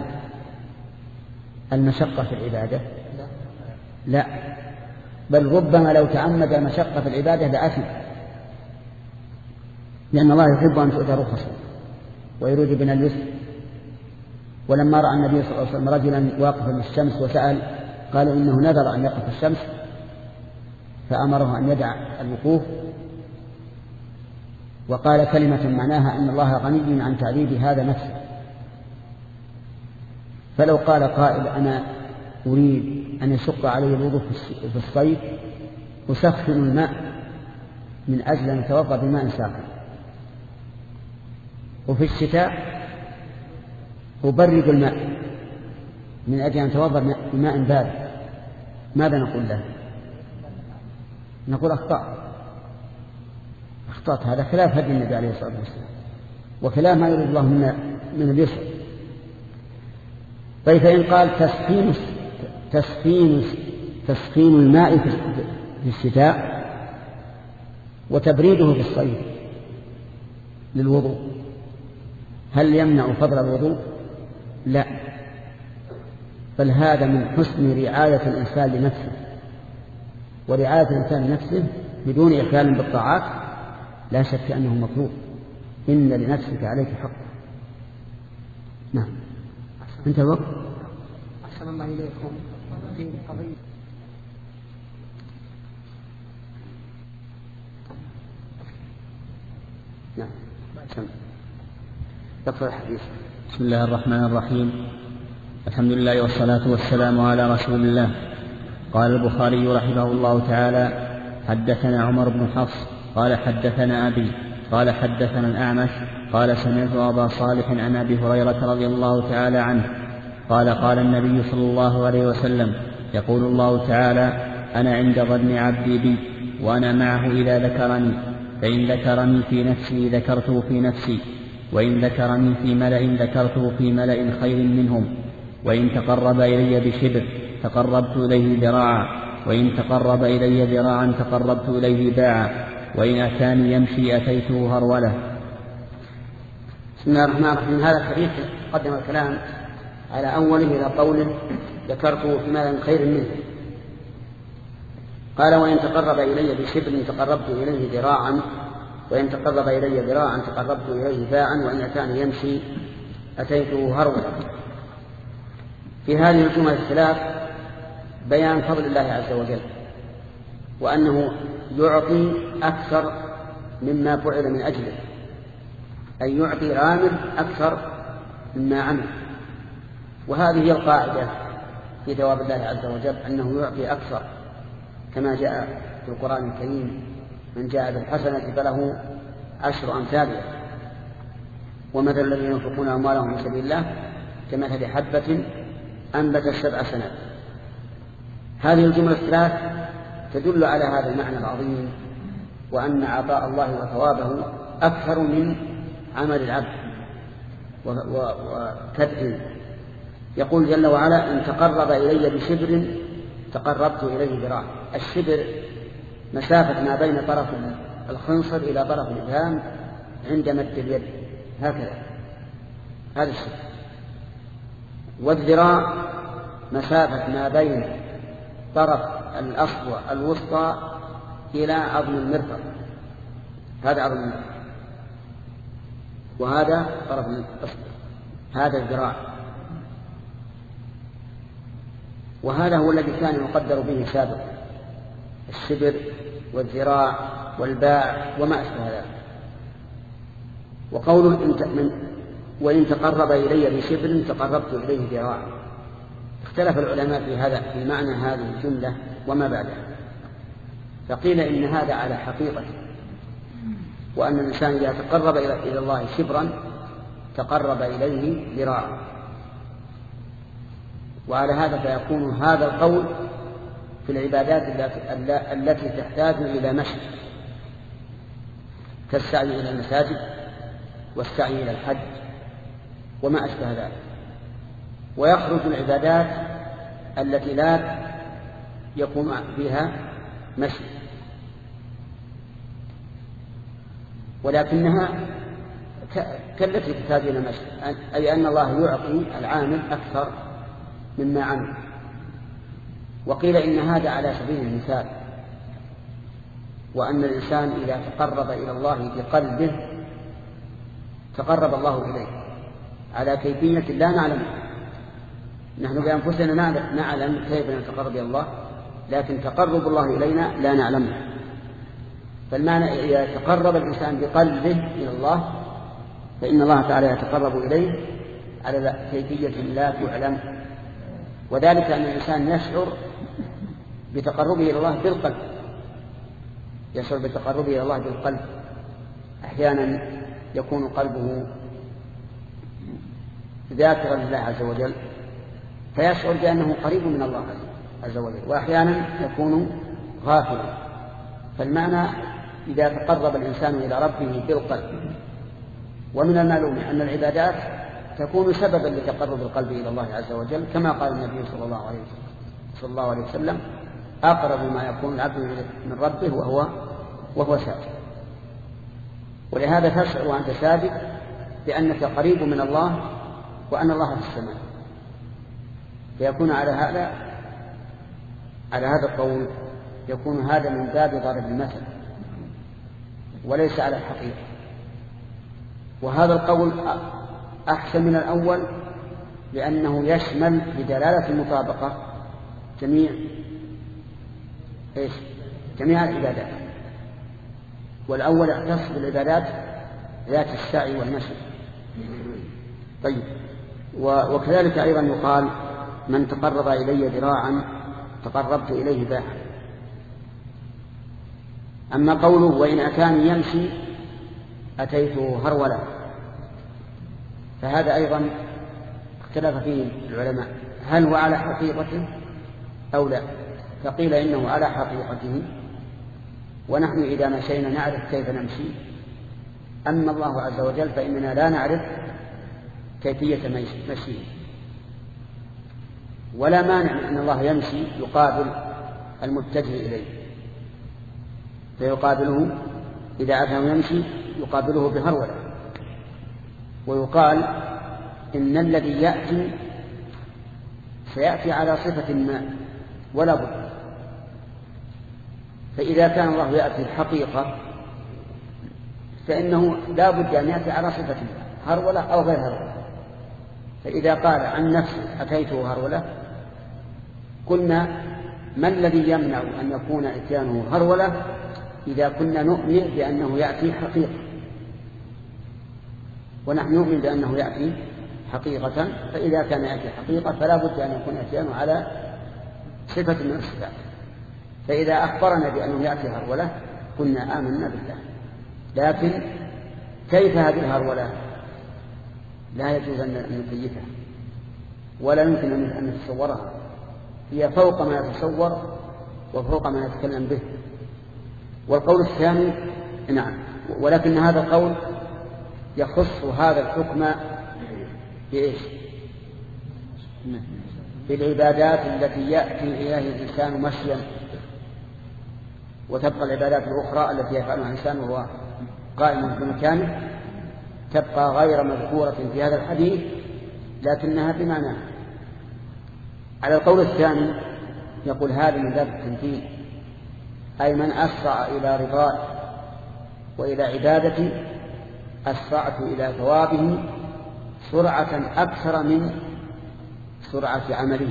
Speaker 1: المشقة في العبادة؟ لا، بل ربما لو تعمد المشقة في العبادة لأثم، لأن الله يحب أن تؤتى رخصه ويريد بنا اليسر. ولما رأى النبي صلى الله عليه وسلم رجلا واقفا للشمس وسأل قال إنه نذر أن يقف الشمس، فأمره أن يدع الوقوف، وقال كلمة معناها أن الله غني عن تعذيب هذا نفسه. فلو قال قائل أنا أريد أن يشق علي الوضوء في الصيف أسخن الماء من أجل أن أتوضأ بماء ساخن، وفي الشتاء أبرد الماء من أجل أن أتوضأ بماء بارد، ماذا نقول له؟ نقول أخطأ أخطأت. هذا خلاف هدي النبي عليه الصلاة والسلام وخلاف ما يريد الله من, من اليسر. طيب فإن قال تسخين تسخين تسخين الماء في الشتاء وتبريده في الصيف للوضوء، هل يمنع فضل الوضوء؟ لا، بل هذا من حسن رعاية الإنسان لنفسه، ورعاية الإنسان لنفسه بدون إخلال بالطاعات لا شك أنه مطلوب. إن لنفسك عليك حق. نعم أنت الوقت.
Speaker 2: أحسن الله إليكم في قضية
Speaker 1: نعم يقرأ الحديث.
Speaker 3: بسم الله الرحمن الرحيم، الحمد لله والصلاة والسلام على رسول الله. قال البخاري رحمه الله تعالى: حدثنا عمر بن حفص قال حدثنا أبي قال حدثنا الأعمش قال سمعت أبا صالح عن أبي هريرة رضي الله تعالى عنه قال: قال النبي صلى الله عليه وسلم: يقول الله تعالى: أنا عند ظن عبدي بي وأنا معه إذا ذكرني، فإن ذكرني في نفسي ذكرته في نفسي، وإن ذكرني في ملأ ذكرته في ملأ خير منهم، وإن تقرب إلي بشبر تقربت إليه ذراعا، وإن تقرب إلي ذراعا تقربت إليه باعا، وإن أتاني يمشي أتيته هرولة.
Speaker 1: بسم الله الرحمن الرحيم. هذا الحديث قدم الكلام على أوله إلى قوله ذكرته في ملأ خير منه. قال وإن تقرب إلي بشبر تقربت إليه ذراعا، وإن تقرب إلي ذراعا تقربت إليه باعا، وإن أتاني يمشي أتيته هرولا. في هذه الجملة الثلاث بيان فضل الله عز وجل، وأنه يعطي أكثر مما فعل من أجله، أي يعطي العامل أكثر مما عمل. وهذه هي القاعدة في ثواب الله عز وجل، أنه يعطي أكثر، كما جاء في القرآن الكريم من جاء بالحسنة فله عشر أمثالها، ومثل الذين ينفقون أموالهم في سبيل الله كمثل حبة أنبتت سبع سنابل. هذه الجملة الثلاث تدل على هذا المعنى العظيم، وأن عطاء الله وثوابه أكثر من عمل العبد وكدره. يقول جل وعلا إن تقرب إلي بشبر تقربت إليه ذراعا. الشبر مسافة ما بين طرف الخنصر إلى طرف الإبهام عند مد اليد، هكذا هذا الشبر. والذراع مسافة ما بين طرف الأصبع الوسطى إلى عظم المرفق، هذا عظم المرفق، وهذا طرف الأصبع، هذا الذراع. وهذا هو الذي كان يقدر به سابقا، الشبر والذراع والباع وما أشبه ذلك. وقوله وإن تقرب إلي بشبر تقربت إليه ذراعا. اختلف العلماء في هذا في معنى هذه الجملة وما بعدها، فقيل إن هذا على حقيقته، وأن الإنسان إذا تقرب إلى الله شبرا تقرب إليه ذراعا. وعلى هذا فيكون هذا القول في العبادات التي تحتاج إلى مشي، كالسعي إلى المساجد والسعي إلى الحج وما أشبه ذلك. ويخرج العبادات التي لا يكون فيها مشي، ولكنها كالتي تحتاج إلى مشي، أي أن الله يعطي العامل أكثر مما عمل. وقيل إن هذا على سبيل المثال، وأن الإنسان إذا تقرب إلى الله بقلبه تقرب الله إليه على كيفية لا نعلمها. نحن بأنفسنا نعلم كيف نتقرب إلى الله، لكن تقرب الله إلينا لا نعلمه. فالمعنى إذا تقرب الإنسان بقلبه إلى الله فإن الله تعالى يتقرب إليه على كيفية لا تعلم. وذلك أن الإنسان يشعر بتقربه إلى الله بالقلب، يشعر بتقربه إلى الله بالقلب. أحيانا يكون قلبه ذاكرا لله عز وجل فيشعر بأنه قريب من الله عز وجل، وأحيانا يكون غافلا. فالمعنى إذا تقرب الإنسان إلى ربه بالقلب. ومن المعلوم أن العبادات تكون سببا لتقرب القلب إلى الله عز وجل، كما قال النبي صلى الله عليه وسلم, صلى الله عليه وسلم أقرب ما يكون العبد من ربه وهو, وهو ساجد. ولهذا تشعر وأنت ساجد بأنك قريب من الله وأن الله في السماء. فيكون على هذا على هذا القول يكون هذا من باب ضرب المثل وليس على الحقيقة. وهذا القول أحسن من الأول لأنه يشمل بدلالة المطابقة جميع إيش؟ جميع العبادات، والأول يختص بالعبادات ذات السعي والمشي. طيب، وكذلك أيضا يقال من تقرب إلي ذراعا تقربت إليه باعا. أما قوله وإن أتاني يمشي أتيته هرولا، فهذا أيضا اختلف فيه العلماء هل هو على حقيقته أو لا. فقيل إنه على حقيقته، ونحن إذا مشينا نعرف كيف نمشي. أما الله عز وجل فإننا لا نعرف كيفية مشيه، ولا مانع أن الله يمشي يقابل المتجه إليه، فيقابله إذا أتاه يمشي يقابله بهرولة، ويقال إن الذي يأتي سيأتي على صفة ما ولا بد. فإذا كان الله يأتي الحقيقة فإنه لا بد أن يأتي على صفة هرولة أو غير هرولة. فإذا قال عن نفسه أتيته هرولة قلنا ما الذي يمنع أن يكون إتيانه هرولة إذا كنا نؤمن بأنه يأتي حقيقة، ونحن نؤمن بأنه يأتي حقيقة. فإذا كان يأتي حقيقة فلا بد أن يكون إتيانه على صفة من الصفات. فإذا أخبرنا بأنه يأتي هرولة قلنا آمنا بالله. لكن كيف هذه الهرولة لا يجوز أن نكيفها ولا يمكن أن نتصورها، هي فوق ما يتصور وفوق ما يتكلم به. والقول الثاني نعم، ولكن هذا القول يخص هذا الحكم بإيش؟ بالعبادات التي يأتي إليها الإنسان مشيا، وتبقى العبادات الأخرى التي يفعلها الإنسان وهو قائم بمكانه تبقى غير مذكورة في هذا الحديث لكنها بمعنى. على القول الثاني يقول هذا من باب التمثيل، أي من أسرع إلى رضاه وإلى عبادته أسرعت إلى ثوابه سرعة أكثر من سرعة عمله.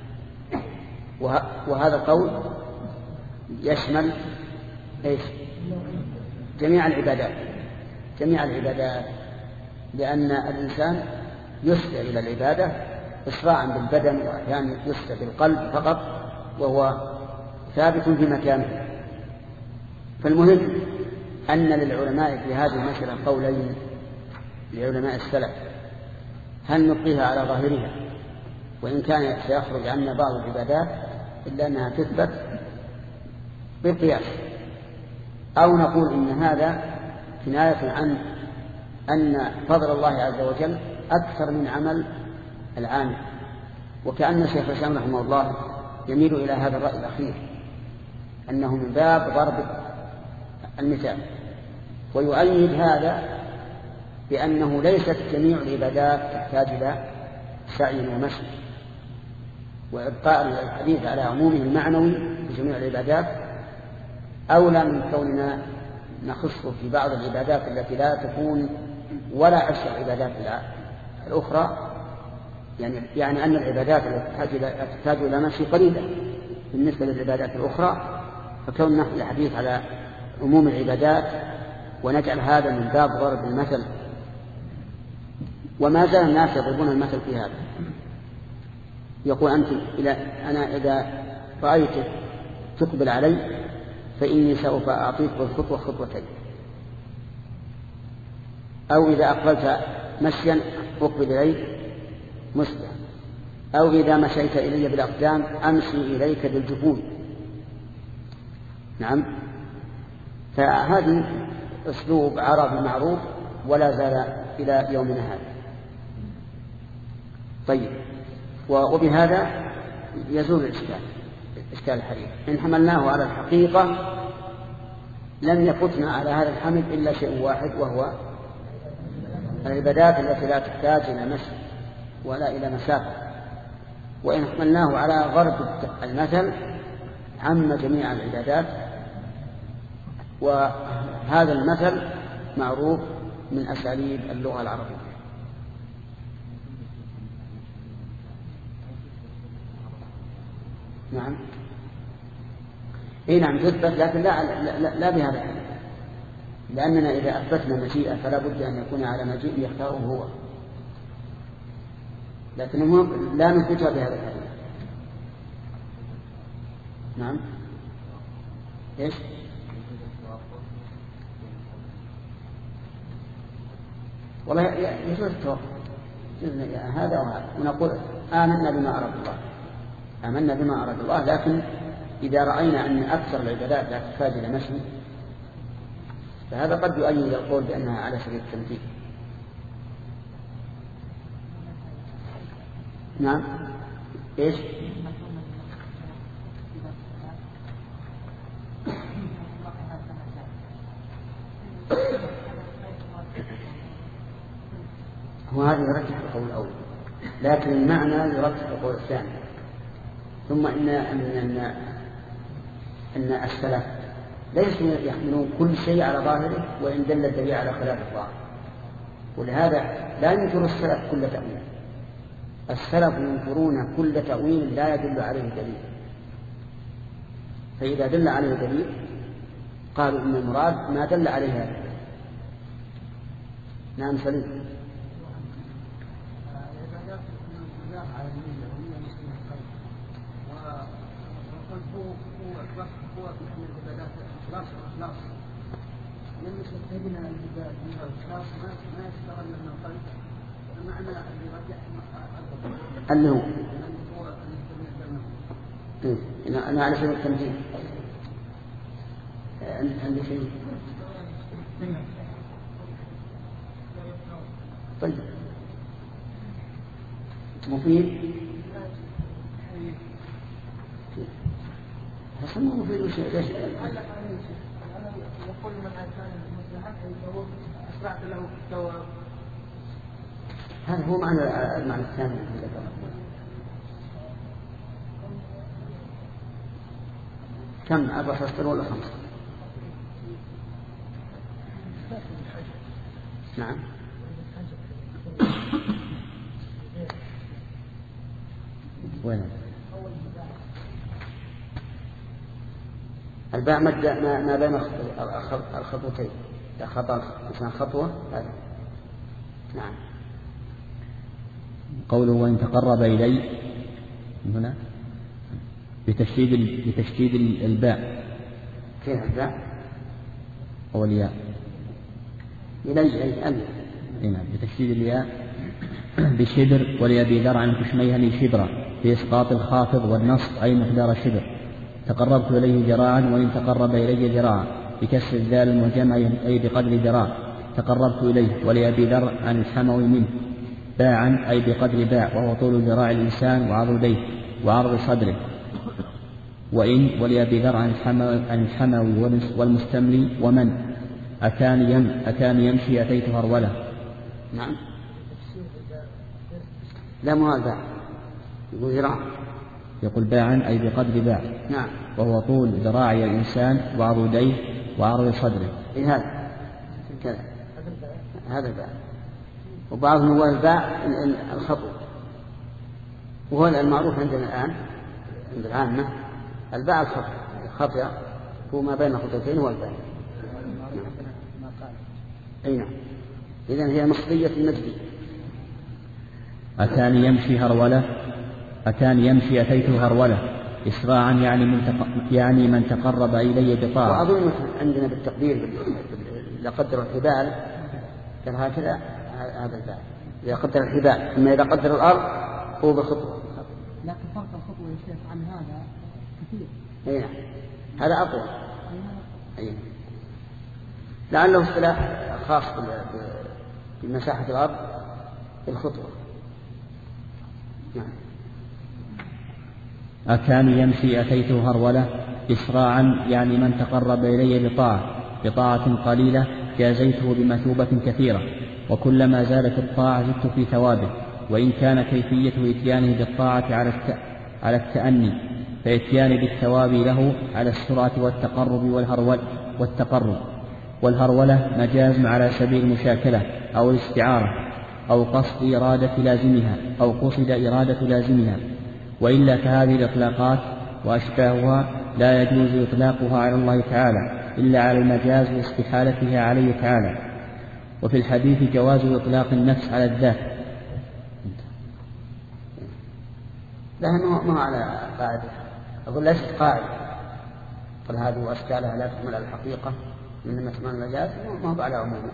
Speaker 1: وهذا القول يشمل إيش؟ جميع العبادات، جميع العبادات، لأن الإنسان يسرع إلى العبادة إسراعا بالبدن، وأحيانا يسرع بالقلب فقط وهو ثابت في مكانه. فالمهم أن للعلماء في هذه المسألة قولين لعلماء السلف، هل نبقيها على ظاهرها وإن كان سيخرج عنا بعض العبادات إلا أنها تثبت بالقياس، أو نقول إن هذا كناية عن أن فضل الله عز وجل أكثر من عمل العامل. وكأن شيخ الإسلام رحمه الله يميل إلى هذا الرأي الأخير أنه من باب ضرب المثال، ويؤيد هذا بأنه ليست جميع العبادات تحتاج إلى سعي ومشي، وإبقاء الحديث على عمومه المعنوي في جميع العبادات أولى من كوننا نخص في بعض العبادات التي لا تكون ولا عكس العبادات الأخرى. يعني, يعني أن العبادات التي تحتاج إلى مشي قليلة بالنسبة للعبادات الأخرى، فكون نحن الحديث على عموم العبادات ونجعل هذا من باب ضرب المثل. وما زال الناس يضربون المثل في هذا، يقول أنت إلى أنا إذا رأيتك تقبل علي فإني سوف أعطيك بالخطوة خطوتين، أو إذا أقبلت مشيا أقبل إليك مسلم، أو إذا مشيت إلي بالأقدام أمشي إليك بالجفون. نعم، فهذا أسلوب عربي معروف ولا زال إلى يومنا هذا. طيب، وبهذا يزول الإشكال، إشكال الحديث. إن حملناه على الحقيقة لم يفتنا على هذا الحمل إلا شيء واحد، وهو العبادات التي لا تحتاج إلى مشي ولا إلى مسافة. وإن حملناه على ضرب المثل عم جميع العبادات، وهذا المثل معروف من أساليب اللغة العربية. نعم، إيه نعم تثبت، لكن لا, لا, لا, لا بهذا الحديث، لأننا إذا أثبتنا مجيئة فلا بد أن يكون على مجيء يختاره هو، لكن لا نثبتها بهذا الحديث. نعم، إيش؟ والله يجوز التوقف هذا وهذا، ونقول آمنا بما أراد الله، آمنا بما أراد الله، لكن إذا رأينا أن أكثر العبادات لا تحتاج إلى مشي فهذا قد يؤيد القول بأنها على سبيل التمثيل. نعم. إيش؟ هو هذا يرجح القول الأول، لكن المعنى يرجح القول الثاني. ثم إن أن أن أن السلف ليسوا يحملون كل شيء على ظاهره وإن دل الدليل على خلاف الظاهر، ولهذا لا ينكر السلف كل تأويل. السلف ينكرون كل تأويل لا يدل عليه دليل، فإذا دل عليه دليل قالوا إن المراد ما دل عليه هذا. نعم سليم. اللي هو أنا على سبيل التمثيل عندي شيء. طيب مفيد حسن ما مفيد وش ليش
Speaker 2: يقول من أتاني المصلحة فهو أسرعت له الثواب.
Speaker 1: هذا هو معنى المعنى الثاني. كم أربع فصل ولا خمسة؟ نعم. وين الباء مد ما, ما بين الخطوتين لا خطأ مثلا خطوة هذا. نعم.
Speaker 3: قوله وإن تقرب إلي هنا بتشديد بتشديد الباء.
Speaker 1: كيف الباء؟
Speaker 3: أو الياء.
Speaker 1: إلي أي أمي.
Speaker 3: هنا بتشديد الياء بشبر ولأبي ذر عن كشميهني شبرا في إسقاط الخافض والنصب أي مقدار شبر. تقربت إليه ذراعا وإن تقرب إلي ذراعا بكسر الذال المعجمة أي بقدر ذراع. تقربت إليه ولأبي ذر عن الحموي منه باعا أي بقدر باع وهو طول ذراع الإنسان وعضديه وعرض صدره. وإن ولأبي ذر عن الحموي, عن الحموي والمستملي ومن أتاني, يم أتاني يمشي أتيت هرولة.
Speaker 1: نعم. لا مهذا يقول ذراع
Speaker 3: يقول باعا أي بقدر باع.
Speaker 1: نعم.
Speaker 3: وهو طول ذراعي الإنسان وعضديه وعرض صدره.
Speaker 1: إيه هذا كذا هذا باع. وبعضهم هو الباع الخطو وهو المعروف عندنا الآن عند العامة الباع الخطو. الخطأ هو ما بين خطوتين هو الباع. أي نعم. إذن هي مصدية المجدي.
Speaker 3: أتاني يمشي هرولة أتاني يمشي أتيته هرولة إسراعا يعني من تق... يعني من تقرب إلي بطاعة.
Speaker 1: وأظن عندنا بالتقدير إذا قدر الحبال كان هكذا هذا الباب إذا قدر الحبال. أما إذا قدر الأرض هو بخطوة.
Speaker 2: لكن فرق الخطوة يا شيخ عن هذا كثير.
Speaker 1: أي نعم. هذا أطول. أي لعله اصطلاح خاص بمساحة الأرض بالخطوة. نعم.
Speaker 3: أتاني يمشي أتيته هرولة إسراعا يعني من تقرب إلي بطاعة بطاعة قليلة جازيته بمثوبة كثيرة وكلما زادت الطاعة زدت في ثوابه. وإن كان كيفية إتيانه بالطاعة على الت... على التأني فإتيان بالثواب له على السرعة والتقرب والهرول والتقرب والهرولة مجاز على سبيل المشاكلة أو الاستعارة أو قصد إرادة لازمها أو قصد إرادة لازمها. وإلا فهذه الإطلاقات وأشباهها لا يجوز إطلاقها على الله تعالى إلا على المجاز لاستحالتها عليه تعالى. وفي الحديث جواز إطلاق النفس على الذات.
Speaker 1: لا ما على قاعدة أقول ليست قاعدة قل هذه وأشكالها لا تحمل على الحقيقة إنما تحمل المجاز ما هو على عمومه.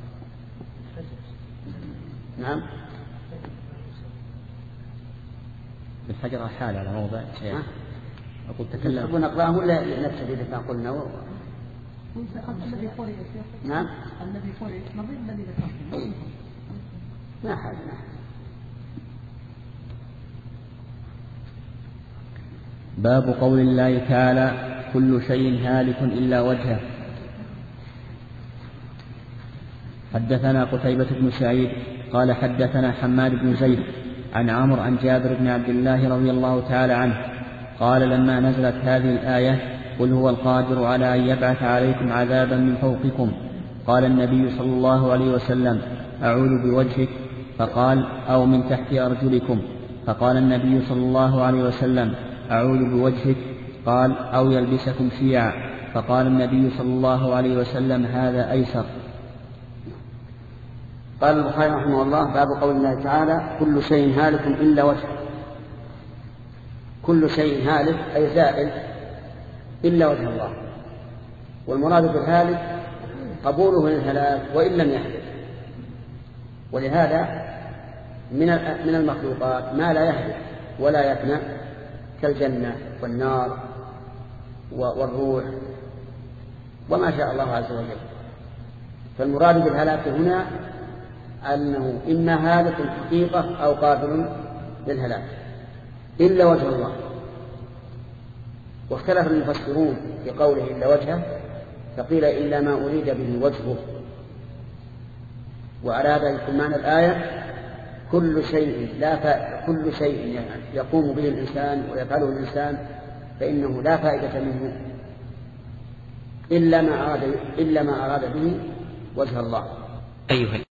Speaker 1: نعم.
Speaker 3: الحجر حال على موضع أقول تكلم.
Speaker 1: تحبون نقرأه ولا نكتفي بما قلنا؟ و...
Speaker 2: الذي قرئ يا شيخ.
Speaker 1: نعم.
Speaker 2: الذي قرئ نظير الذي ذكرته.
Speaker 1: ما حاجة.
Speaker 3: باب قول الله تعالى كل شيء هالك إلا وجهه. حدثنا قتيبة بن سعيد قال حدثنا حماد بن زيد عن عمرو عن جابر بن عبد الله رضي الله تعالى عنه قال لما نزلت هذه الآية قل هو القادر على أن يبعث عليكم عذابا من فوقكم قال النبي صلى الله عليه وسلم أعوذ بوجهك فقال أو من تحت أرجلكم فقال النبي صلى الله عليه وسلم أعوذ بوجهك قال أو يلبسكم شيعا فقال النبي صلى الله عليه وسلم هذا أيسر.
Speaker 1: قال البخاري رحمه الله باب قول الله تعالى كل شيء هالك إلا وجهه. كل شيء هالك أي زائل إلا وجه الله، والمراد بالهالك قبوله للهلاك وإن لم يهلك. ولهذا من من المخلوقات ما لا يهلك ولا يفنى كالجنة والنار والروح وما شاء الله عز وجل. فالمراد بالهلاك هنا أنه إما هالك الحقيقة أو قابل للهلاك إلا وجه الله. واختلف المفسرون في قوله إلا وجهه، فقيل إلا ما أريد به وجهه، وأراد يكون معنى الآية كل شيء لا ف... كل شيء يقوم به الإنسان ويفعله الإنسان فإنه لا فائدة منه إلا ما أراد إلا ما أراد به وجه الله.
Speaker 3: أيها